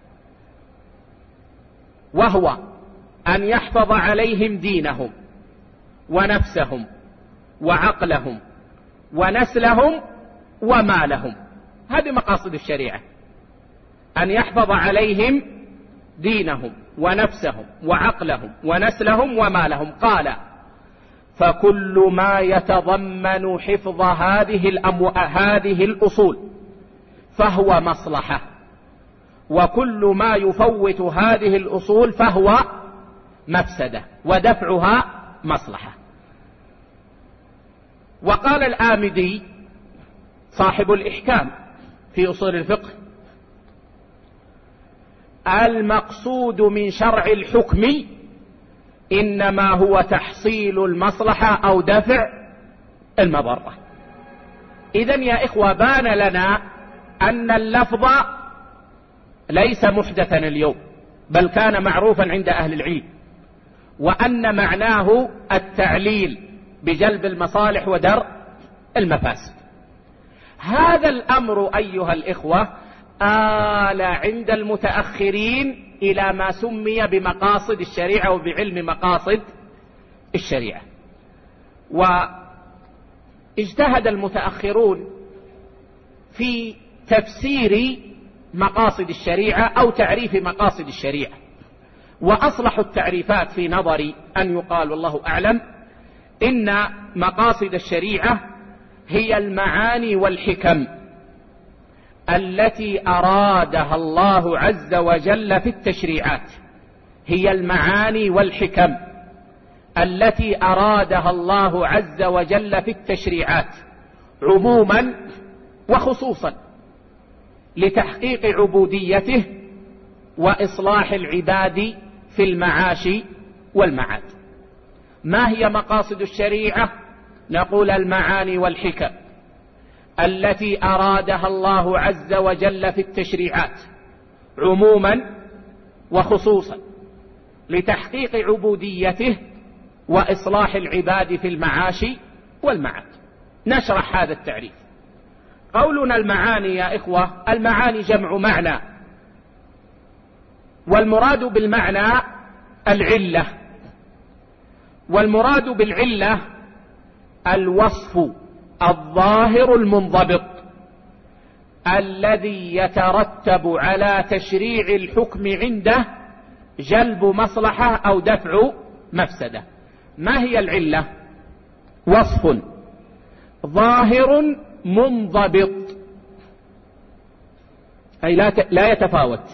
وهو أن يحفظ عليهم دينهم ونفسهم وعقلهم ونسلهم ومالهم. هذه مقاصد الشريعة، أن يحفظ عليهم دينهم ونفسهم وعقلهم ونسلهم ومالهم. قال: فكل ما يتضمن حفظ هذه الأصول فهو مصلحة، وكل ما يفوت هذه الأصول فهو مفسدة، ودفعها مصلحة. وقال الآمدي صاحب الإحكام في أصول الفقه: المقصود من شرع الحكم إنما هو تحصيل المصلحة أو دفع المضرة. إذن يا إخوة بان لنا أن اللفظ ليس محدثا اليوم، بل كان معروفا عند أهل العلم، وأن معناه التعليل بجلب المصالح ودرء المفاسد. هذا الأمر أيها الإخوة آل عند المتأخرين إلى ما سمي بمقاصد الشريعة وبعلم مقاصد الشريعة. واجتهد المتأخرون في تفسير مقاصد الشريعة أو تعريف مقاصد الشريعة، وأصلح التعريفات في نظري أن يقال والله أعلم إن مقاصد الشريعة هي المعاني والحكم التي أرادها الله عز وجل في التشريعات، هي المعاني والحكم التي أرادها الله عز وجل في التشريعات عموما وخصوصا لتحقيق عبوديته وإصلاح العباد في المعاش والمعاد. ما هي مقاصد الشريعة؟ نقول المعاني والحكم التي أرادها الله عز وجل في التشريعات عموما وخصوصا لتحقيق عبوديته وإصلاح العباد في المعاش والمعاد. نشرح هذا التعريف. قولنا المعاني يا إخوة، المعاني جمع معنى، والمراد بالمعنى العلة، والمراد بالعلة الوصف الظاهر المنضبط الذي يترتب على تشريع الحكم عنده جلب مصلحة أو دفع مفسدة. ما هي العلة؟ وصف ظاهر منضبط، أي لا يتفاوت،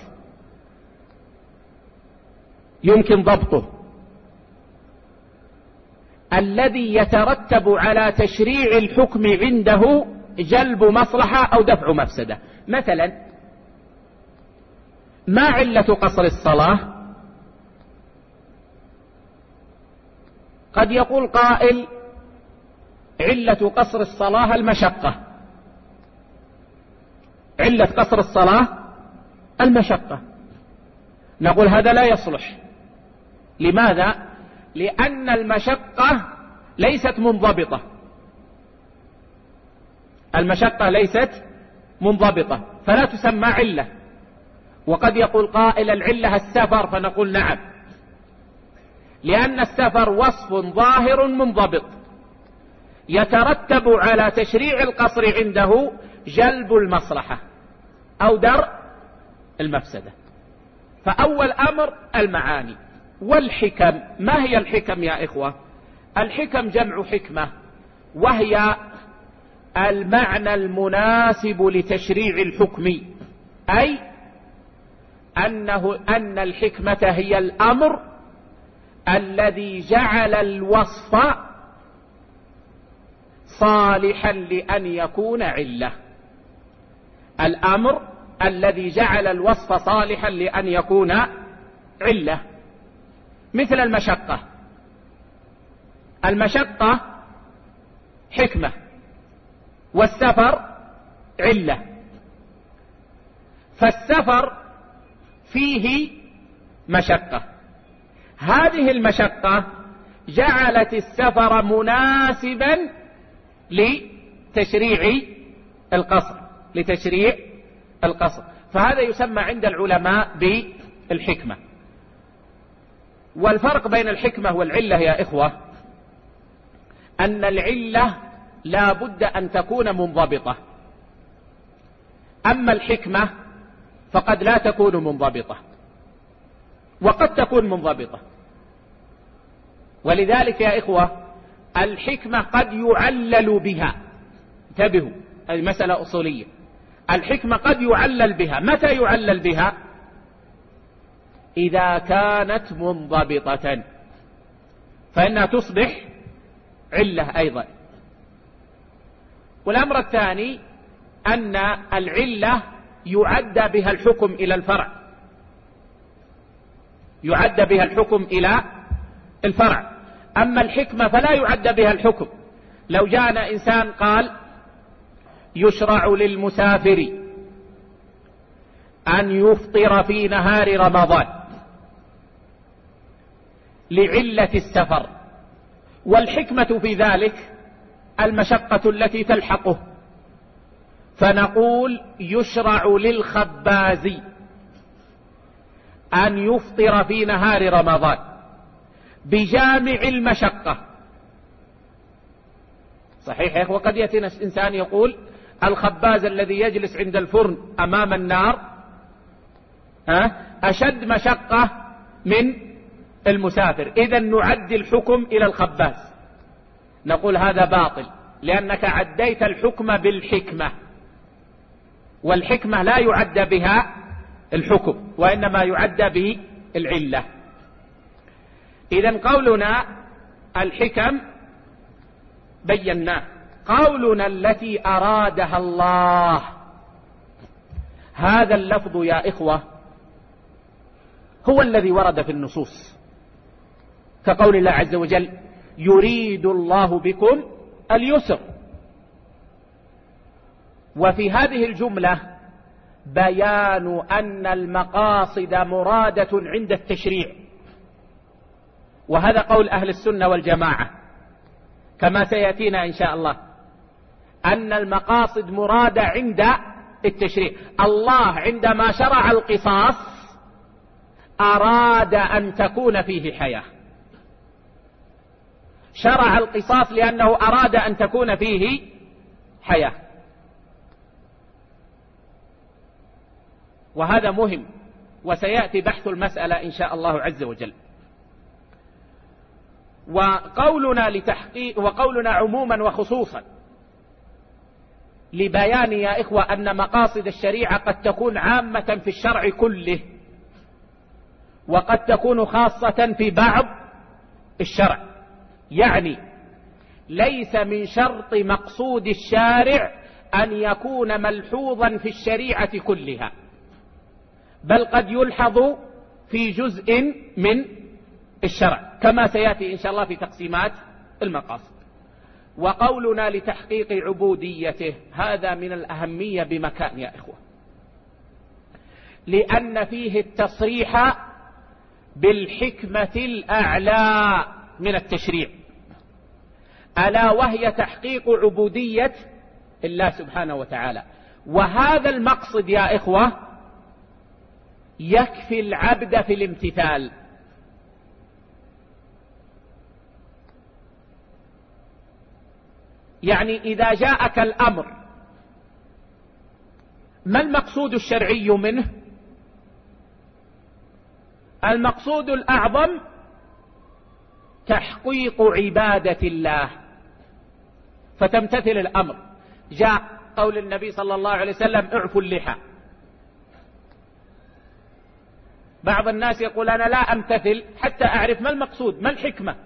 يمكن ضبطه، الذي يترتب على تشريع الحكم عنده جلب مصلحة أو دفع مفسدة. مثلا ما علة قصر الصلاة؟ قد يقول قائل علة قصر الصلاة المشقة، علة قصر الصلاة المشقة. نقول هذا لا يصلح. لماذا؟ لأن المشقة ليست منضبطة، المشقة ليست منضبطة فلا تسمى علة. وقد يقول قائل العلة السفر، فنقول نعم، لأن السفر وصف ظاهر منضبط يترتب على تشريع القصر عنده جلب المصلحة أو درء المفسدة. فأول أمر المعاني. والحكم، ما هي الحكم يا إخوة؟ الحكم جمع حكمة، وهي المعنى المناسب لتشريع الحكم، أي أن الحكمة هي الأمر الذي جعل الوصف صالحا لأن يكون علة. الأمر الذي جعل الوصف صالحا لأن يكون علة، مثل المشقة. المشقة حكمة، والسفر علة. فالسفر فيه مشقة، هذه المشقة جعلت السفر مناسبا لتشريع القصر، فهذا يسمى عند العلماء بالحكمة. والفرق بين الحكمة والعلة يا إخوة أن العلة لا بد أن تكون منضبطة، أما الحكمة فقد لا تكون منضبطة وقد تكون منضبطة. ولذلك يا إخوة الحكمة قد يعلل بها، انتبهوا هذه مسألة أصولية، الحكمة قد يعلل بها. متى يعلل بها؟ إذا كانت منضبطة فإنها تصبح علة أيضا. والأمر الثاني أن العلة يعد بها الحكم إلى الفرع، يعد بها الحكم إلى الفرع. أما الحكمة فلا يعد بها الحكم. لو جاءنا إنسان قال يشرع للمسافر أن يفطر في نهار رمضان لعلة السفر، والحكمة في ذلك المشقة التي تلحقه، فنقول يشرع للخباز أن يفطر في نهار رمضان بجامع المشقة. صحيح يا إخوة، قد يأتي إنسان يقول الخباز الذي يجلس عند الفرن أمام النار أشد مشقة من المسافر، إذن نعد الحكم إلى الخباز. نقول هذا باطل، لأنك عديت الحكم بالحكمة، والحكمة لا يعد بها الحكم وإنما يعد به العلة. إذن قولنا الحكم بيناه. قولنا التي أرادها الله، هذا اللفظ يا إخوة هو الذي ورد في النصوص، كقول الله عز وجل يريد الله بكم اليسر. وفي هذه الجملة بيان أن المقاصد مرادة عند التشريع، وهذا قول أهل السنة والجماعة كما سيأتينا إن شاء الله، أن المقاصد مرادة عند التشريع. الله عندما شرع القصاص أراد أن تكون فيه حياة، شرع القصاص لأنه أراد أن تكون فيه حياة، وهذا مهم وسيأتي بحث المسألة إن شاء الله عز وجل. وقولنا عموما وخصوصا لبيان يا إخوة أن مقاصد الشريعة قد تكون عامة في الشرع كله، وقد تكون خاصة في بعض الشرع. يعني ليس من شرط مقصود الشارع أن يكون ملحوظا في الشريعة كلها، بل قد يلحظ في جزء من الشرع كما سيأتي إن شاء الله في تقسيمات المقاصد. وقولنا لتحقيق عبوديته هذا من الأهمية بمكان يا إخوة، لأن فيه التصريح بالحكمة الأعلى من التشريع، ألا وهي تحقيق عبودية الله سبحانه وتعالى. وهذا المقصد يا إخوة يكفي العبد في الامتثال. يعني إذا جاءك الأمر ما المقصود الشرعي منه؟ المقصود الأعظم تحقيق عبادة الله فتمتثل الأمر. جاء قول النبي صلى الله عليه وسلم اعفوا اللحى. بعض الناس يقول أنا لا أمتثل حتى أعرف ما المقصود، ما الحكمة،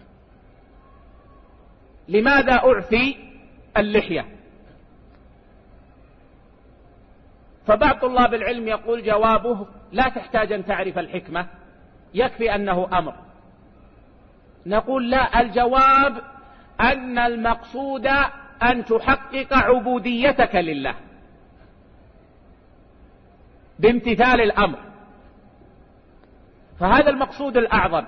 لماذا أعفي اللحية؟ فبعض طلاب العلم يقول جوابه لا تحتاج أن تعرف الحكمة، يكفي أنه أمر. نقول لا، الجواب أن المقصود أن تحقق عبوديتك لله بامتثال الأمر، فهذا المقصود الأعظم.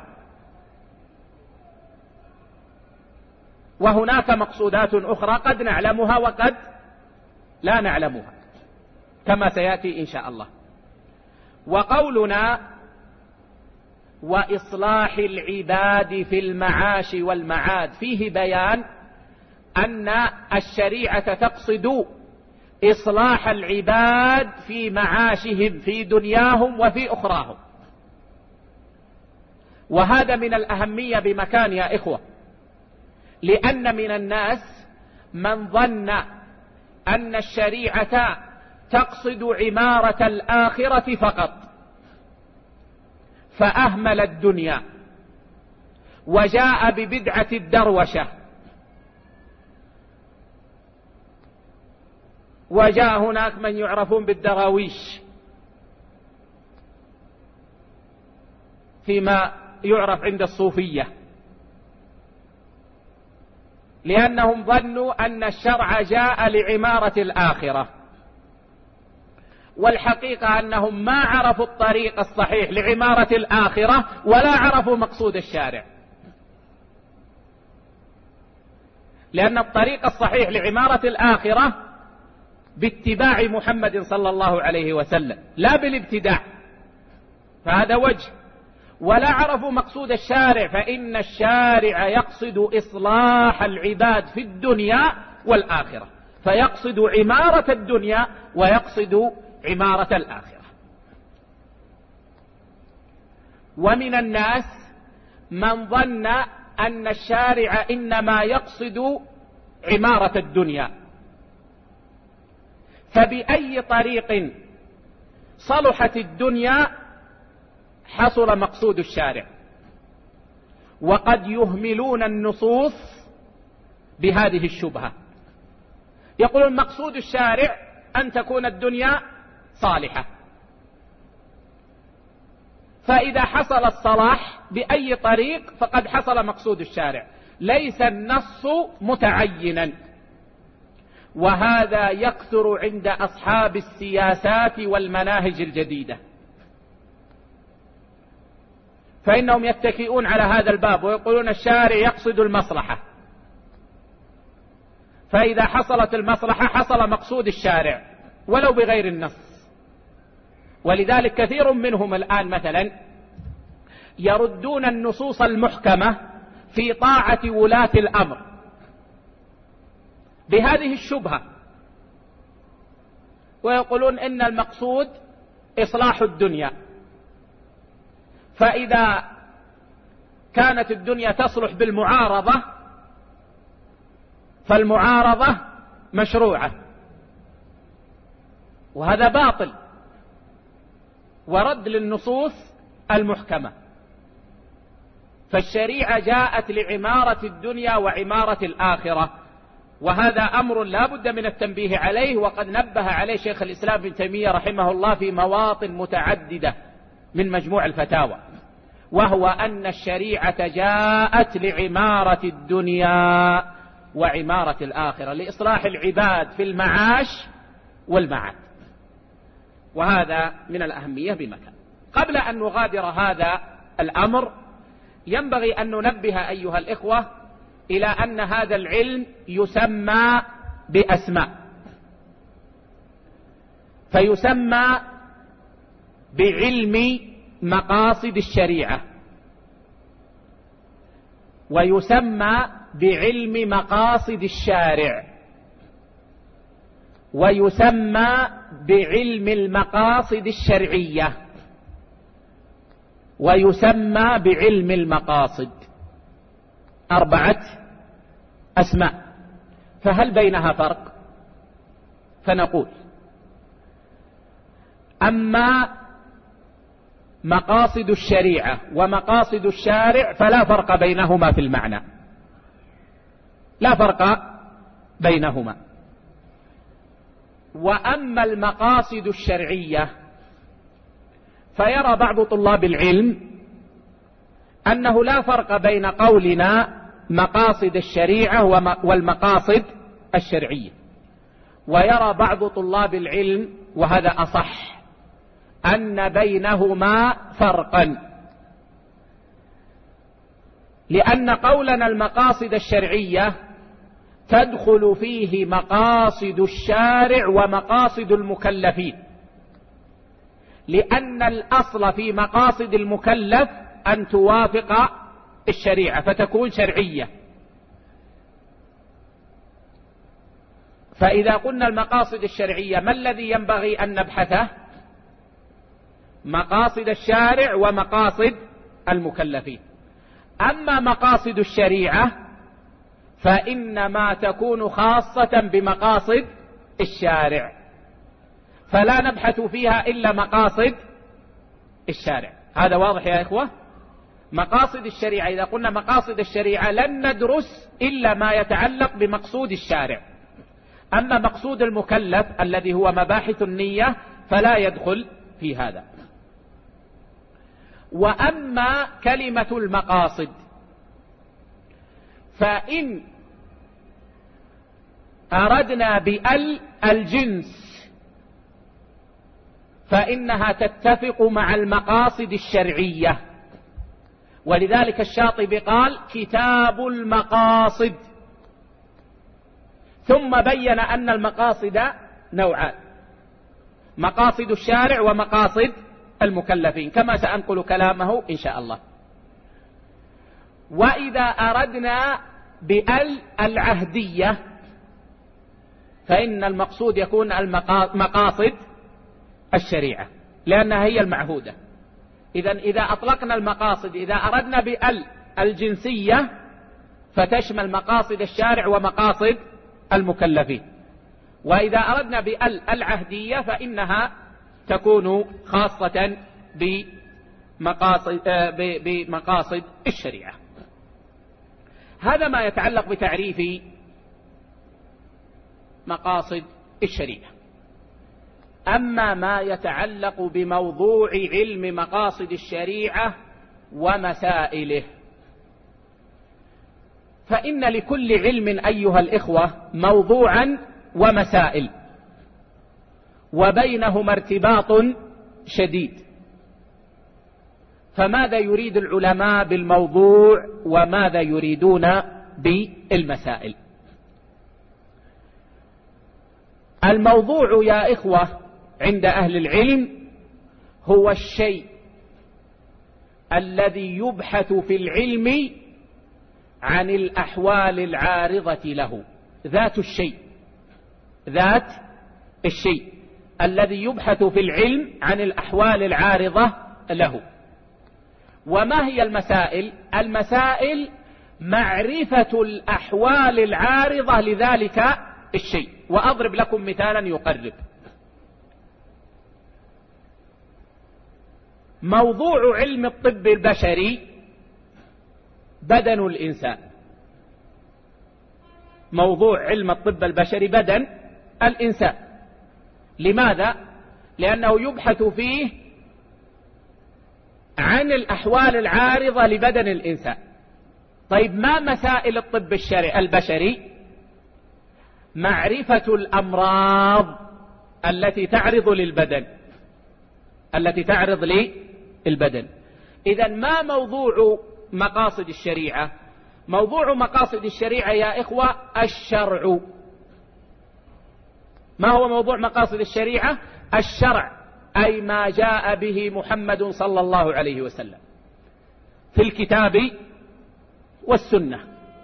وهناك مقصودات أخرى قد نعلمها وقد لا نعلمها كما سيأتي إن شاء الله. وقولنا وإصلاح العباد في المعاش والمعاد فيه بيان أن الشريعة تقصد إصلاح العباد في معاشهم في دنياهم وفي أخراهم، وهذا من الأهمية بمكان يا إخوة، لأن من الناس من ظن أن الشريعة تقصد عمارة الآخرة فقط فأهمل الدنيا وجاء ببدعة الدروشة، وجاء هناك من يعرفون بالدراويش فيما يعرف عند الصوفية، لأنهم ظنوا أن الشرع جاء لعمارة الآخرة، والحقيقة أنهم ما عرفوا الطريق الصحيح لعمارة الآخرة ولا عرفوا مقصود الشارع. لأن الطريق الصحيح لعمارة الآخرة باتباع محمد صلى الله عليه وسلم لا بالابتداع، فهذا وجه. ولا عرفوا مقصود الشارع، فإن الشارع يقصد إصلاح العباد في الدنيا والآخرة، فيقصد عمارة الدنيا ويقصد عمارة الآخرة. ومن الناس من ظن أن الشارع إنما يقصد عمارة الدنيا، فبأي طريق صلحت الدنيا حصل مقصود الشارع. وقد يهملون النصوص بهذه الشبهة، يقولون مقصود الشارع أن تكون الدنيا صالحة، فإذا حصل الصلاح بأي طريق فقد حصل مقصود الشارع، ليس النص متعينا. وهذا يكثر عند أصحاب السياسات والمناهج الجديدة، فإنهم يتكئون على هذا الباب ويقولون الشارع يقصد المصلحة، فإذا حصلت المصلحة حصل مقصود الشارع ولو بغير النص. ولذلك كثير منهم الآن مثلا يردون النصوص المحكمة في طاعة ولاة الأمر بهذه الشبهة، ويقولون إن المقصود إصلاح الدنيا، فإذا كانت الدنيا تصلح بالمعارضة فالمعارضة مشروعة، وهذا باطل ورد للنصوص المحكمة. فالشريعة جاءت لعمارة الدنيا وعمارة الآخرة، وهذا أمر لا بد من التنبيه عليه، وقد نبه عليه شيخ الإسلام ابن تيمية رحمه الله في مواطن متعددة من مجموع الفتاوى، وهو أن الشريعة جاءت لعمارة الدنيا وعمارة الآخرة، لإصلاح العباد في المعاش والمعاد، وهذا من الأهمية بمكان. قبل أن نغادر هذا الأمر ينبغي أن ننبه أيها الإخوة إلى أن هذا العلم يسمى بأسماء، فيسمى بعلم مقاصد الشريعة، ويسمى بعلم مقاصد الشارع، ويسمى بعلم المقاصد الشرعية، ويسمى بعلم المقاصد. 4 أسماء، فهل بينها فرق؟ فنقول: أما مقاصد الشريعة ومقاصد الشارع فلا فرق بينهما في المعنى، لا فرق بينهما. وأما المقاصد الشرعية فيرى بعض طلاب العلم أنه لا فرق بين قولنا مقاصد الشريعة والمقاصد الشرعية، ويرى بعض طلاب العلم، وهذا أصح، أن بينهما فرقا، لأن قولنا المقاصد الشرعية تدخل فيه مقاصد الشارع ومقاصد المكلفين، لأن الأصل في مقاصد المكلف أن توافق الشريعة فتكون شرعية. فإذا قلنا المقاصد الشرعية ما الذي ينبغي أن نبحثه؟ مقاصد الشارع ومقاصد المكلفين. أما مقاصد الشريعة فإنما تكون خاصة بمقاصد الشارع، فلا نبحث فيها إلا مقاصد الشارع. هذا واضح يا إخوة؟ مقاصد الشريعة، إذا قلنا مقاصد الشريعة لن ندرس إلا ما يتعلق بمقصود الشارع. أما مقصود المكلف الذي هو مباحث النية فلا يدخل في هذا. وأما كلمة المقاصد فإن أردنا بأل الجنس فإنها تتفق مع المقاصد الشرعية، ولذلك الشاطبي قال: كتاب المقاصد، ثم بين أن المقاصد نوعان: مقاصد الشارع ومقاصد المكلفين، كما سأنقل كلامه إن شاء الله. وإذا أردنا بأل العهدية فإن المقصود يكون مقاصد الشريعة، لأنها هي المعهودة. إذا أطلقنا المقاصد، إذا أردنا بأل الجنسية فتشمل مقاصد الشارع ومقاصد المكلفين، وإذا أردنا بأل العهدية فإنها تكون خاصة بمقاصد الشريعة. هذا ما يتعلق بتعريف مقاصد الشريعة. أما ما يتعلق بموضوع علم مقاصد الشريعة ومسائله فإن لكل علم أيها الإخوة موضوعا ومسائل، وبينهما ارتباط شديد. فماذا يريد العلماء بالموضوع وماذا يريدون بالمسائل؟ الموضوع يا إخوة عند أهل العلم هو الشيء الذي يبحث في العلم عن الأحوال العارضة له، ذات الشيء الذي يبحث في العلم عن الأحوال العارضة له. وما هي المسائل؟ المسائل معرفة الأحوال العارضة لذلك الشيء. وأضرب لكم مثالا يقرب. موضوع علم الطب البشري بدن الإنسان. موضوع علم الطب البشري بدن الإنسان. لماذا؟ لأنه يبحث فيه عن الأحوال العارضة لبدن الإنسان. طيب ما مسائل الطب البشري؟ معرفة الأمراض التي تعرض للبدن. إذن ما موضوع مقاصد الشريعة؟ موضوع مقاصد الشريعة يا إخوة الشرع. ما هو موضوع مقاصد الشريعة؟ الشرع، أي ما جاء به محمد صلى الله عليه وسلم في الكتاب والسنة.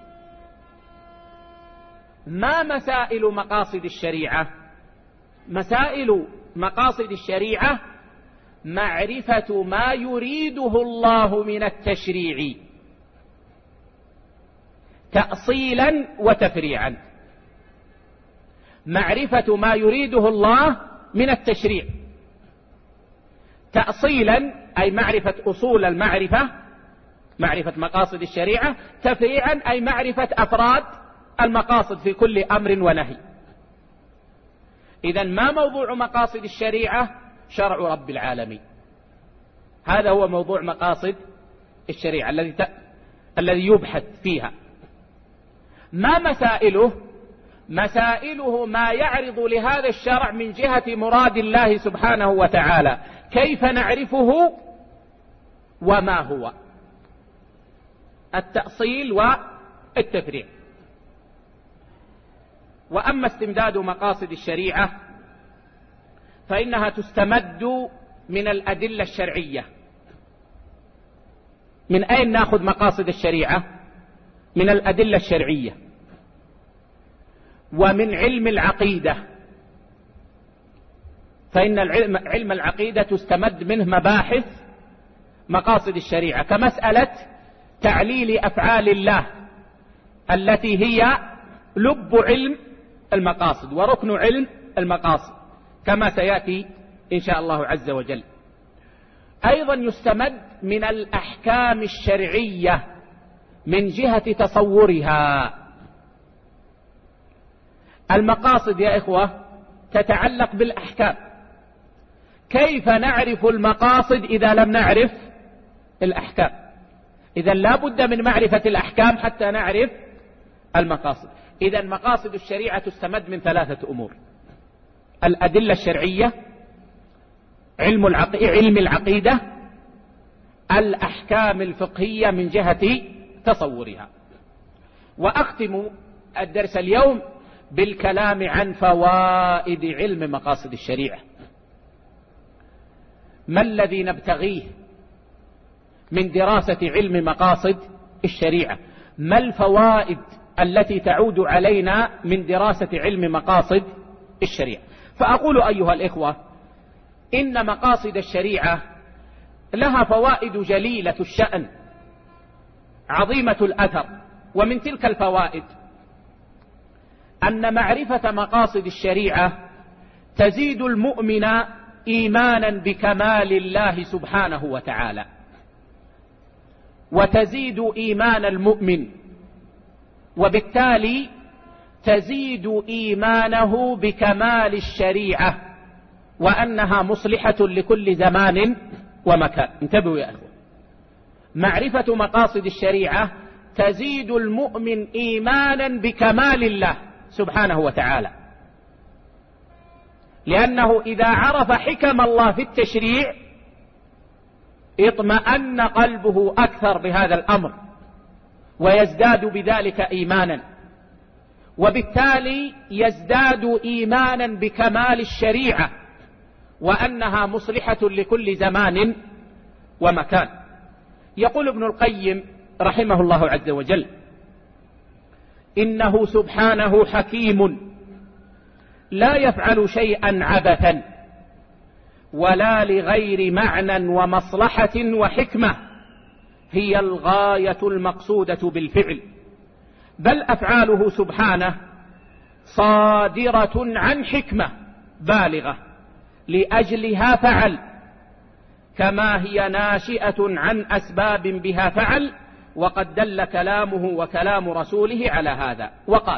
ما مسائل مقاصد الشريعة؟ مسائل مقاصد الشريعة معرفة ما يريده الله من التشريع، تأصيلا وتفريعا. معرفة ما يريده الله من التشريع تأصيلا أي معرفة أصول المعرفة، معرفة مقاصد الشريعة. تفريعا أي معرفة أفراد المقاصد في كل أمر ونهي. إذن ما موضوع مقاصد الشريعة؟ شرع رب العالمين. هذا هو موضوع مقاصد الشريعة الذي يبحث فيها. ما مسائله؟ مسائله ما يعرض لهذا الشرع من جهة مراد الله سبحانه وتعالى، كيف نعرفه وما هو، التأصيل والتفريع. وأما استمداد مقاصد الشريعة فإنها تستمد من الأدلة الشرعية. من أين نأخذ مقاصد الشريعة؟ من الأدلة الشرعية ومن علم العقيدة، فإن علم العقيدة تستمد منه مباحث مقاصد الشريعة، كمسألة تعليل أفعال الله التي هي لب علم المقاصد وركن علم المقاصد، كما سيأتي إن شاء الله عز وجل. أيضا يستمد من الأحكام الشرعية من جهة تصورها. المقاصد يا إخوة تتعلق بالأحكام. كيف نعرف المقاصد إذا لم نعرف الأحكام؟ إذن لا بد من معرفة الأحكام حتى نعرف المقاصد. إذن مقاصد الشريعة تستمد من ثلاثة أمور: الأدلة الشرعية، علم العقيدة، الأحكام الفقهية من جهة تصورها. وأختم الدرس اليوم بالكلام عن فوائد علم مقاصد الشريعة. ما الذي نبتغيه من دراسة علم مقاصد الشريعة؟ ما الفوائد التي تعود علينا من دراسة علم مقاصد الشريعة؟ فأقول أيها الإخوة إن مقاصد الشريعة لها فوائد جليلة الشأن عظيمة الأثر. ومن تلك الفوائد أن معرفة مقاصد الشريعة تزيد المؤمن إيمانا بكمال الله سبحانه وتعالى، وتزيد إيمان المؤمن، وبالتالي تزيد إيمانه بكمال الشريعة وأنها مصلحة لكل زمان ومكان. انتبهوا يا أخوة، معرفة مقاصد الشريعة تزيد المؤمن إيمانا بكمال الله سبحانه وتعالى، لأنه إذا عرف حكم الله في التشريع اطمأن قلبه أكثر بهذا الأمر ويزداد بذلك إيمانا، وبالتالي يزداد إيمانا بكمال الشريعة وأنها مصلحة لكل زمان ومكان. يقول ابن القيم رحمه الله عز وجل: إنه سبحانه حكيم لا يفعل شيئا عبثا ولا لغير معنى ومصلحة وحكمة هي الغاية المقصودة بالفعل، بل أفعاله سبحانه صادرة عن حكمة بالغة لأجلها فعل، كما هي ناشئة عن أسباب بها فعل، وقد دل كلامه وكلام رسوله على هذا. وقال: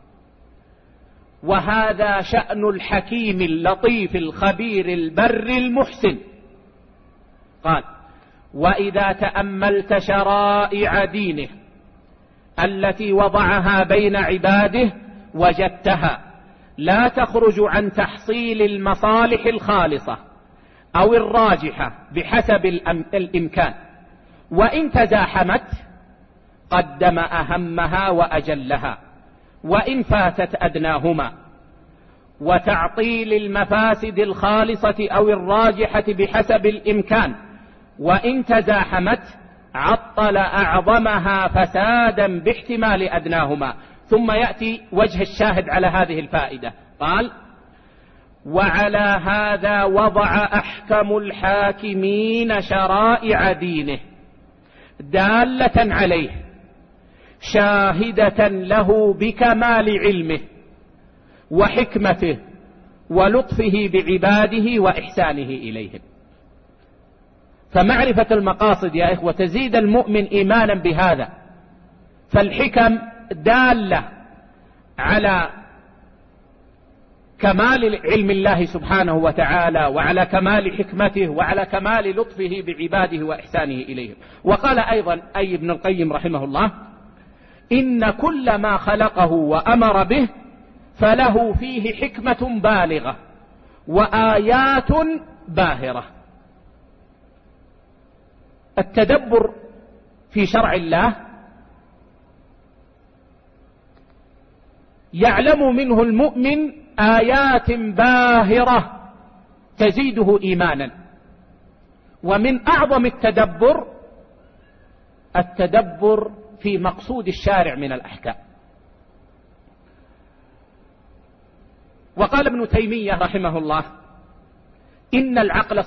وهذا شأن الحكيم اللطيف الخبير البر المحسن. قال: وإذا تأملت شرائع دينه التي وضعها بين عباده وجدتها لا تخرج عن تحصيل المصالح الخالصة أو الراجحة بحسب الإمكان، وإن تزاحمت قدم أهمها وأجلها، وإن فاتت أدناهما، وتعطيل المفاسد الخالصة أو الراجحة بحسب الإمكان، وإن تزاحمت عطل أعظمها فسادا باحتمال أدناهما. ثم يأتي وجه الشاهد على هذه الفائدة. قال: وعلى هذا وضع أحكم الحاكمين شرائع دينه دالة عليه شاهدة له بكمال علمه وحكمته ولطفه بعباده وإحسانه إليهم. فمعرفة المقاصد يا إخوة تزيد المؤمن إيمانا بهذا، فالحكم دالة على كمال علم الله سبحانه وتعالى وعلى كمال حكمته وعلى كمال لطفه بعباده وإحسانه إليهم. وقال أيضا أي ابن القيم رحمه الله: إن كل ما خلقه وأمر به فله فيه حكمة بالغة وآيات باهرة. التدبر في شرع الله يعلم منه المؤمن آيات باهرة تزيده إيمانا. ومن أعظم التدبر في مقصود الشارع من الأحكام. وقال ابن تيمية رحمه الله: إن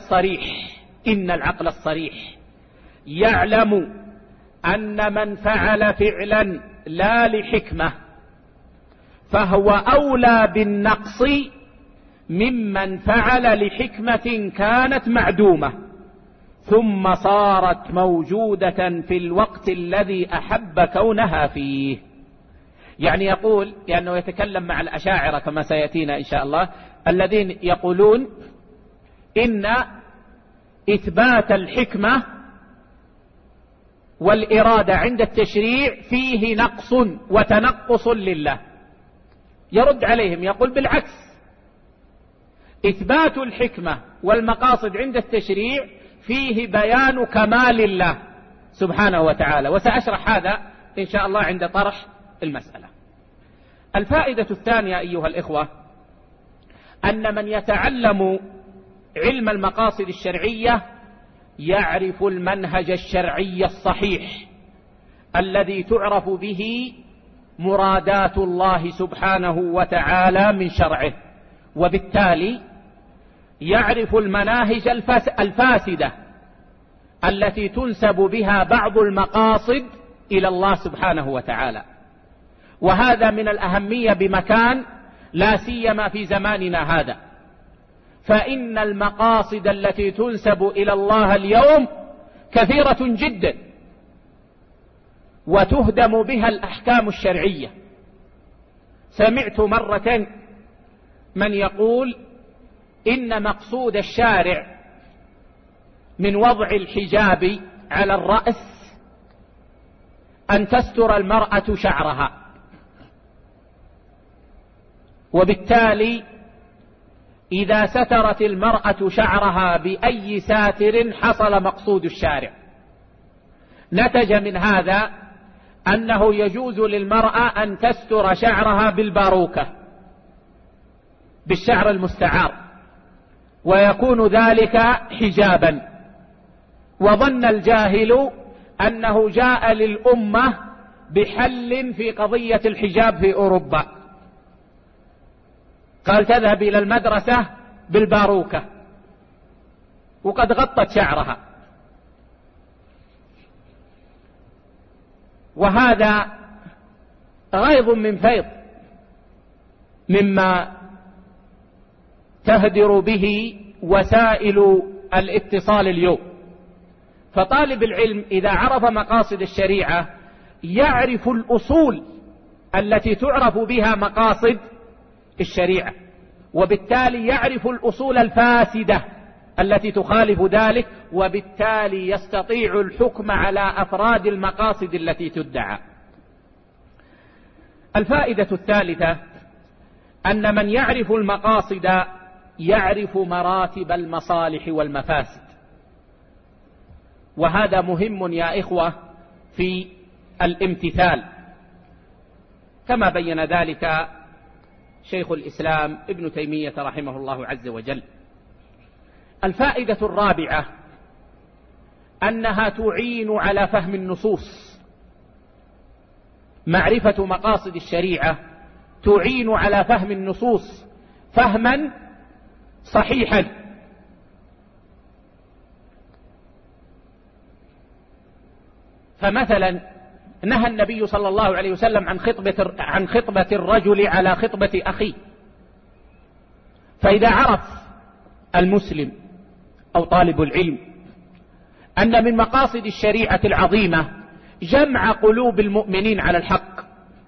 العقل الصريح يعلم أن من فعل فعلا لا لحكمة فهو أولى بالنقص ممن فعل لحكمة كانت معدومة ثم صارت موجودة في الوقت الذي أحب كونها فيه. يعني يقول، لأنه يتكلم مع الأشاعرة كما سيأتينا إن شاء الله، الذين يقولون إن إثبات الحكمة والإرادة عند التشريع فيه نقص وتنقص لله. يرد عليهم يقول: بالعكس، إثبات الحكمة والمقاصد عند التشريع فيه بيان كمال الله سبحانه وتعالى. وسأشرح هذا إن شاء الله عند طرح المسألة. الفائدة الثانية أيها الإخوة، أن من يتعلم علم المقاصد الشرعية يعرف المنهج الشرعي الصحيح الذي تعرف به مرادات الله سبحانه وتعالى من شرعه، وبالتالي يعرف المناهج الفاسدة التي تنسب بها بعض المقاصد إلى الله سبحانه وتعالى. وهذا من الأهمية بمكان، لا سيما في زماننا هذا، فإن المقاصد التي تنسب إلى الله اليوم كثيرة جدا وتهدم بها الأحكام الشرعية. سمعت مرة من يقول إن مقصود الشارع من وضع الحجاب على الرأس أن تستر المرأة شعرها، وبالتالي إذا سترت المرأة شعرها بأي ساتر حصل مقصود الشارع. نتج من هذا أنه يجوز للمرأة أن تستر شعرها بالباروكة، بالشعر المستعار، ويكون ذلك حجابا. وظن الجاهل أنه جاء للأمة بحل في قضية الحجاب في أوروبا، قال تذهب إلى المدرسة بالباروكة وقد غطت شعرها. وهذا غيظ من فيض مما تهدر به وسائل الاتصال اليوم. فطالب العلم إذا عرف مقاصد الشريعة يعرف الأصول التي تعرف بها مقاصد الشريعة، وبالتالي يعرف الأصول الفاسدة التي تخالف ذلك، وبالتالي يستطيع الحكم على أفراد المقاصد التي تدعى. الفائدة الثالثة أن من يعرف المقاصد يعرف مراتب المصالح والمفاسد، وهذا مهم يا إخوة في الامتثال كما بين ذلك شيخ الإسلام ابن تيمية رحمه الله عز وجل. الفائدة الرابعة أنها تعين على فهم النصوص. معرفة مقاصد الشريعة تعين على فهم النصوص فهما صحيحا. فمثلا نهى النبي صلى الله عليه وسلم عن خطبة الرجل على خطبة أخيه. فإذا عرف المسلم أو طالب العلم أن من مقاصد الشريعة العظيمة جمع قلوب المؤمنين على الحق،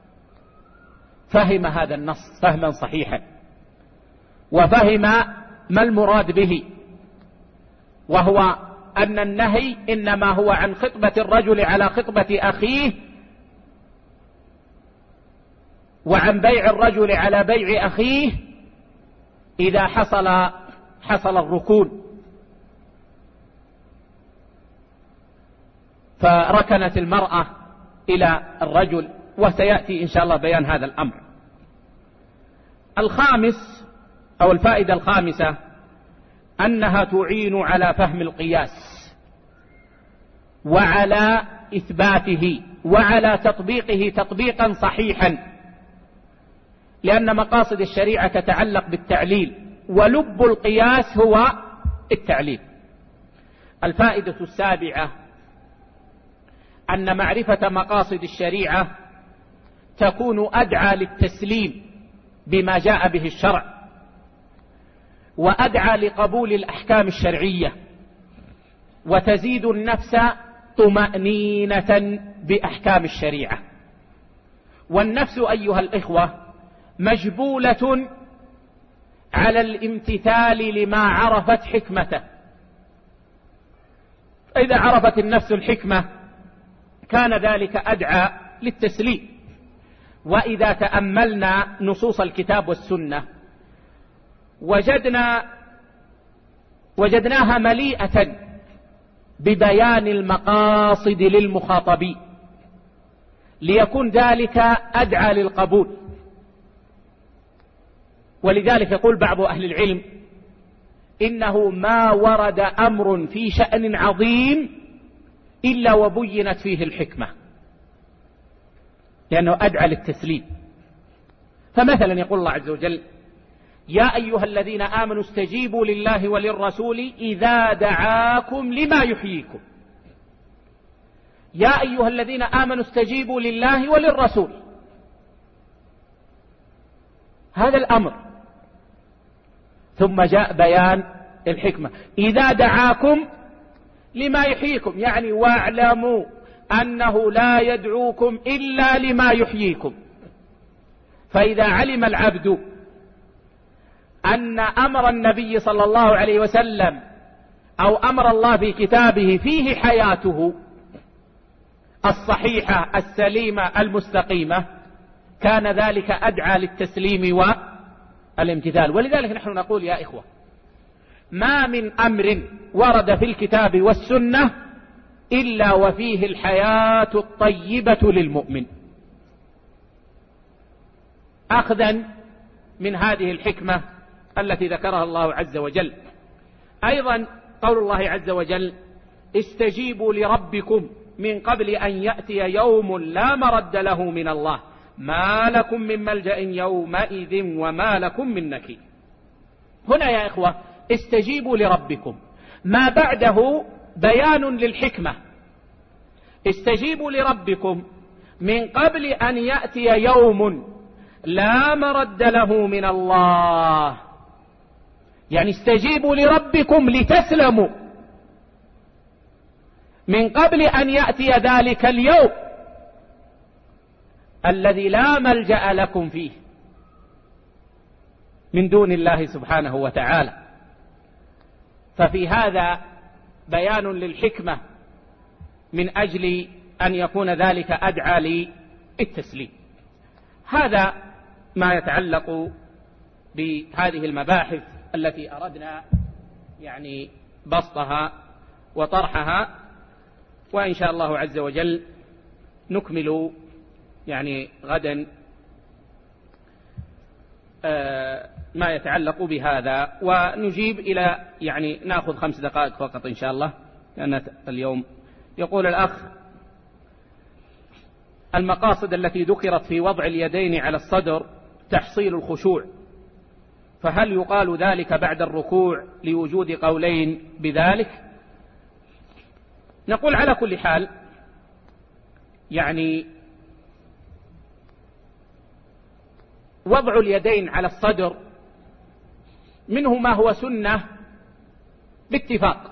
فهم هذا النص فهما صحيحا، وفهم ما المراد به، وهو أن النهي إنما هو عن خطبة الرجل على خطبة أخيه، وعن بيع الرجل على بيع أخيه إذا حصل الركون. فركنت المرأة إلى الرجل، وسيأتي إن شاء الله بيان هذا الأمر. الخامس أو الفائدة الخامسة أنها تعين على فهم القياس وعلى إثباته وعلى تطبيقه تطبيقا صحيحا، لأن مقاصد الشريعة تتعلق بالتعليل، ولب القياس هو التعليل. الفائدة السابعة أن معرفة مقاصد الشريعة تكون أدعى للتسليم بما جاء به الشرع، وأدعى لقبول الأحكام الشرعية، وتزيد النفس طمأنينة بأحكام الشريعة. والنفس أيها الإخوة مجبولة على الامتثال لما عرفت حكمته. إذا عرفت النفس الحكمة كان ذلك أدعى للتسليم. وإذا تأملنا نصوص الكتاب والسنة وجدناها مليئة ببيان المقاصد للمخاطبين، ليكون ذلك أدعى للقبول. ولذلك يقول بعض أهل العلم إنه ما ورد أمر في شأن عظيم إلا وبينت فيه الحكمة، لأنه أدعى للتسليم. فمثلا يقول الله عز وجل: يا أيها الذين آمنوا استجيبوا لله وللرسول إذا دعاكم لما يحييكم. يا أيها الذين آمنوا استجيبوا لله وللرسول، هذا الأمر. ثم جاء بيان الحكمة: إذا دعاكم لما يحييكم، يعني واعلموا أنه لا يدعوكم إلا لما يحييكم. فإذا علم العبد أن أمر النبي صلى الله عليه وسلم أو أمر الله في كتابه فيه حياته الصحيحة السليمة المستقيمة، كان ذلك أدعى للتسليم والامتثال. ولذلك نحن نقول يا إخوة: ما من أمر ورد في الكتاب والسنة إلا وفيه الحياة الطيبة للمؤمن. أخذا من هذه الحكمة التي ذكرها الله عز وجل، أيضا قول الله عز وجل: استجيبوا لربكم من قبل أن يأتي يوم لا مرد له من الله ما لكم من ملجأ يومئذ وما لكم من نكير. هنا يا إخوة استجيبوا لربكم، ما بعده بيان للحكمة. استجيبوا لربكم من قبل أن يأتي يوم لا مرد له من الله، يعني استجيبوا لربكم لتسلموا من قبل أن يأتي ذلك اليوم الذي لا ملجأ لكم فيه من دون الله سبحانه وتعالى. ففي هذا بيان للحكمة من أجل أن يكون ذلك أدعى للتسليم. هذا ما يتعلق بهذه المباحث التي أردنا يعني بسطها وطرحها، وإن شاء الله عز وجل نكمل يعني غدا ما يتعلق بهذا، ونجيب إلى يعني نأخذ 5 دقائق فقط إن شاء الله، لأن اليوم. يقول الأخ: المقاصد التي ذكرت في وضع اليدين على الصدر تحصيل الخشوع، فهل يقال ذلك بعد الركوع لوجود قولين بذلك؟ نقول على كل حال يعني وضع اليدين على الصدر منه ما هو سنة باتفاق،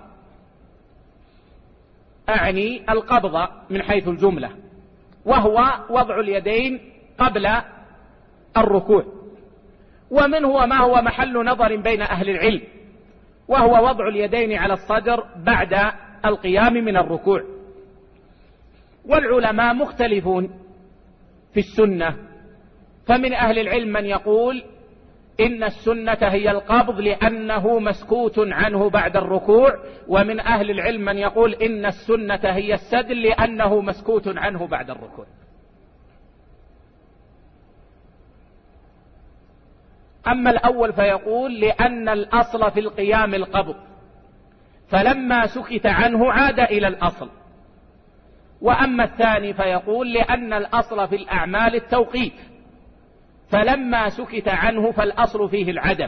أعني القبض من حيث الجملة، وهو وضع اليدين قبل الركوع، ومنه ما هو محل نظر بين أهل العلم، وهو وضع اليدين على الصدر بعد القيام من الركوع. والعلماء مختلفون في السنة، فمن أهل العلم من يقول إن السنة هي القبض لأنه مسكوت عنه بعد الركوع، ومن أهل العلم من يقول إن السنة هي السدل لأنه مسكوت عنه بعد الركوع. أما الأول فيقول لأن الأصل في القيام القبض، فلما سكت عنه عاد إلى الأصل. وأما الثاني فيقول لأن الأصل في الأعمال التوقيت، فلما سكت عنه فالأصل فيه العدم.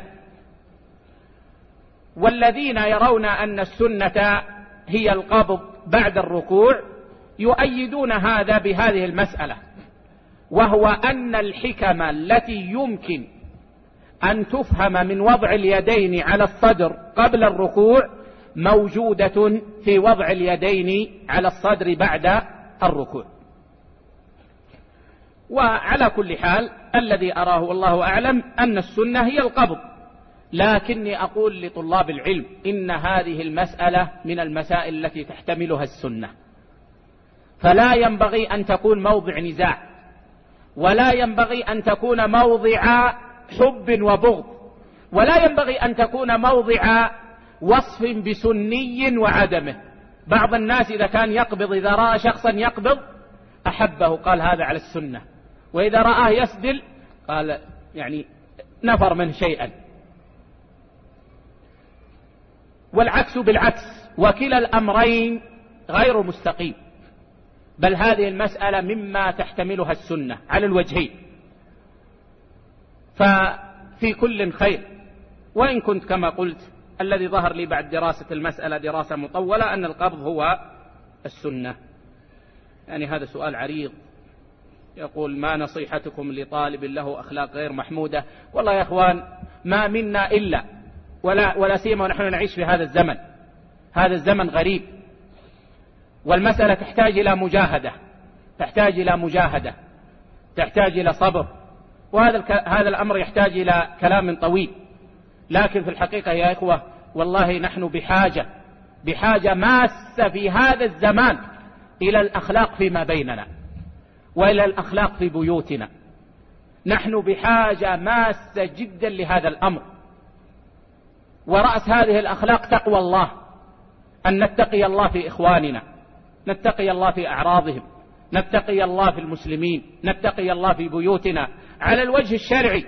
والذين يرون أن السنة هي القبض بعد الركوع يؤيدون هذا بهذه المسألة، وهو أن الحكم التي يمكن أن تفهم من وضع اليدين على الصدر قبل الركوع موجودة في وضع اليدين على الصدر بعد الركوع. وعلى كل حال الذي أراه والله أعلم أن السنة هي القبض، لكني أقول لطلاب العلم إن هذه المسألة من المسائل التي تحتملها السنة، فلا ينبغي أن تكون موضع نزاع، ولا ينبغي أن تكون موضع حب وبغض، ولا ينبغي أن تكون موضع وصف بسني وعدمه. بعض الناس إذا كان يقبض، إذا رأى شخصا يقبض أحبه قال هذا على السنة، وإذا رآه يسدل قال يعني نفر منه شيئا، والعكس بالعكس، وكلا الأمرين غير مستقيم، بل هذه المسألة مما تحتملها السنة على الوجهين. ففي كل خير، وإن كنت كما قلت الذي ظهر لي بعد دراسة المسألة دراسة مطولة أن القبض هو السنة. يعني هذا سؤال عريض، يقول ما نصيحتكم لطالب له أخلاق غير محمودة؟ والله يا أخوان ما منا إلا ولا سيما ونحن نعيش في هذا الزمن، هذا الزمن غريب، والمسألة تحتاج إلى مجاهدة، تحتاج إلى مجاهدة، تحتاج إلى صبر، وهذا الأمر يحتاج إلى كلام طويل. لكن في الحقيقة يا إخوة والله نحن بحاجة ماسة في هذا الزمان إلى الأخلاق فيما بيننا، وإلى الأخلاق في بيوتنا. نحن بحاجة ماسة جدا لهذا الأمر، ورأس هذه الأخلاق تقوى الله، أن نتقي الله في إخواننا، نتقي الله في أعراضهم، نتقي الله في المسلمين، نتقي الله في بيوتنا على الوجه الشرعي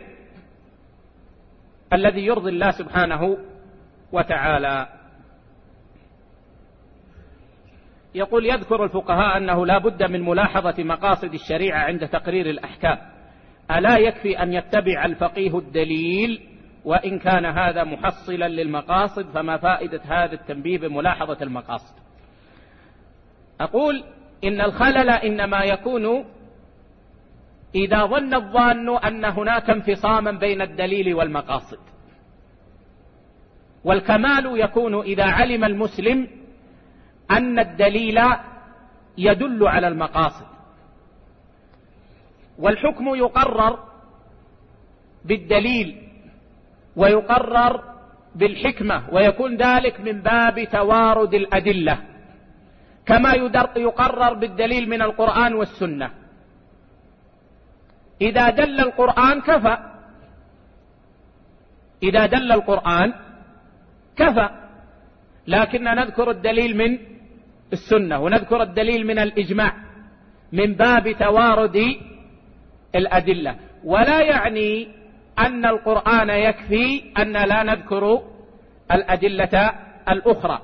الذي يرضي الله سبحانه وتعالى. يقول يذكر الفقهاء أنه لا بد من ملاحظة مقاصد الشريعة عند تقرير الأحكام، ألا يكفي أن يتبع الفقيه الدليل وإن كان هذا محصلا للمقاصد؟ فما فائدة هذا التنبيه بملاحظة المقاصد؟ أقول إن الخلل إنما يكون إذا ظن الظان أن هناك انفصاما بين الدليل والمقاصد، والكمال يكون إذا علم المسلم أن الدليل يدل على المقاصد، والحكم يقرر بالدليل ويقرر بالحكمة، ويكون ذلك من باب توارد الأدلة، كما يقرر بالدليل من القرآن والسنة. إذا دل القرآن كفى، إذا دل القرآن كفى، لكن نذكر الدليل من السنة ونذكر الدليل من الإجماع من باب توارد الأدلة، ولا يعني أن القرآن يكفي أن لا نذكر الأدلة الأخرى.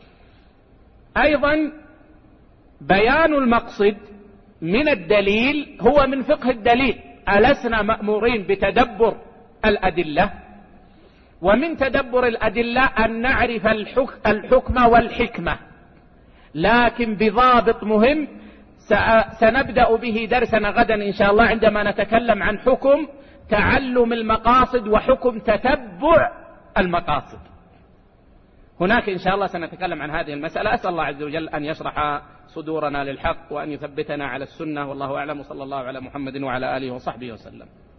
أيضا بيان المقصد من الدليل هو من فقه الدليل، ألسنا مأمورين بتدبر الأدلة؟ ومن تدبر الأدلة أن نعرف الحكم والحكمة، لكن بضابط مهم، سنبدأ به درسنا غدا إن شاء الله عندما نتكلم عن حكم تعلم المقاصد وحكم تتبع المقاصد. هناك إن شاء الله سنتكلم عن هذه المسألة. أسأل الله عز وجل أن يشرح صدورنا للحق وأن يثبتنا على السنة، والله أعلم، وصلى الله على محمد وعلى آله وصحبه وسلم.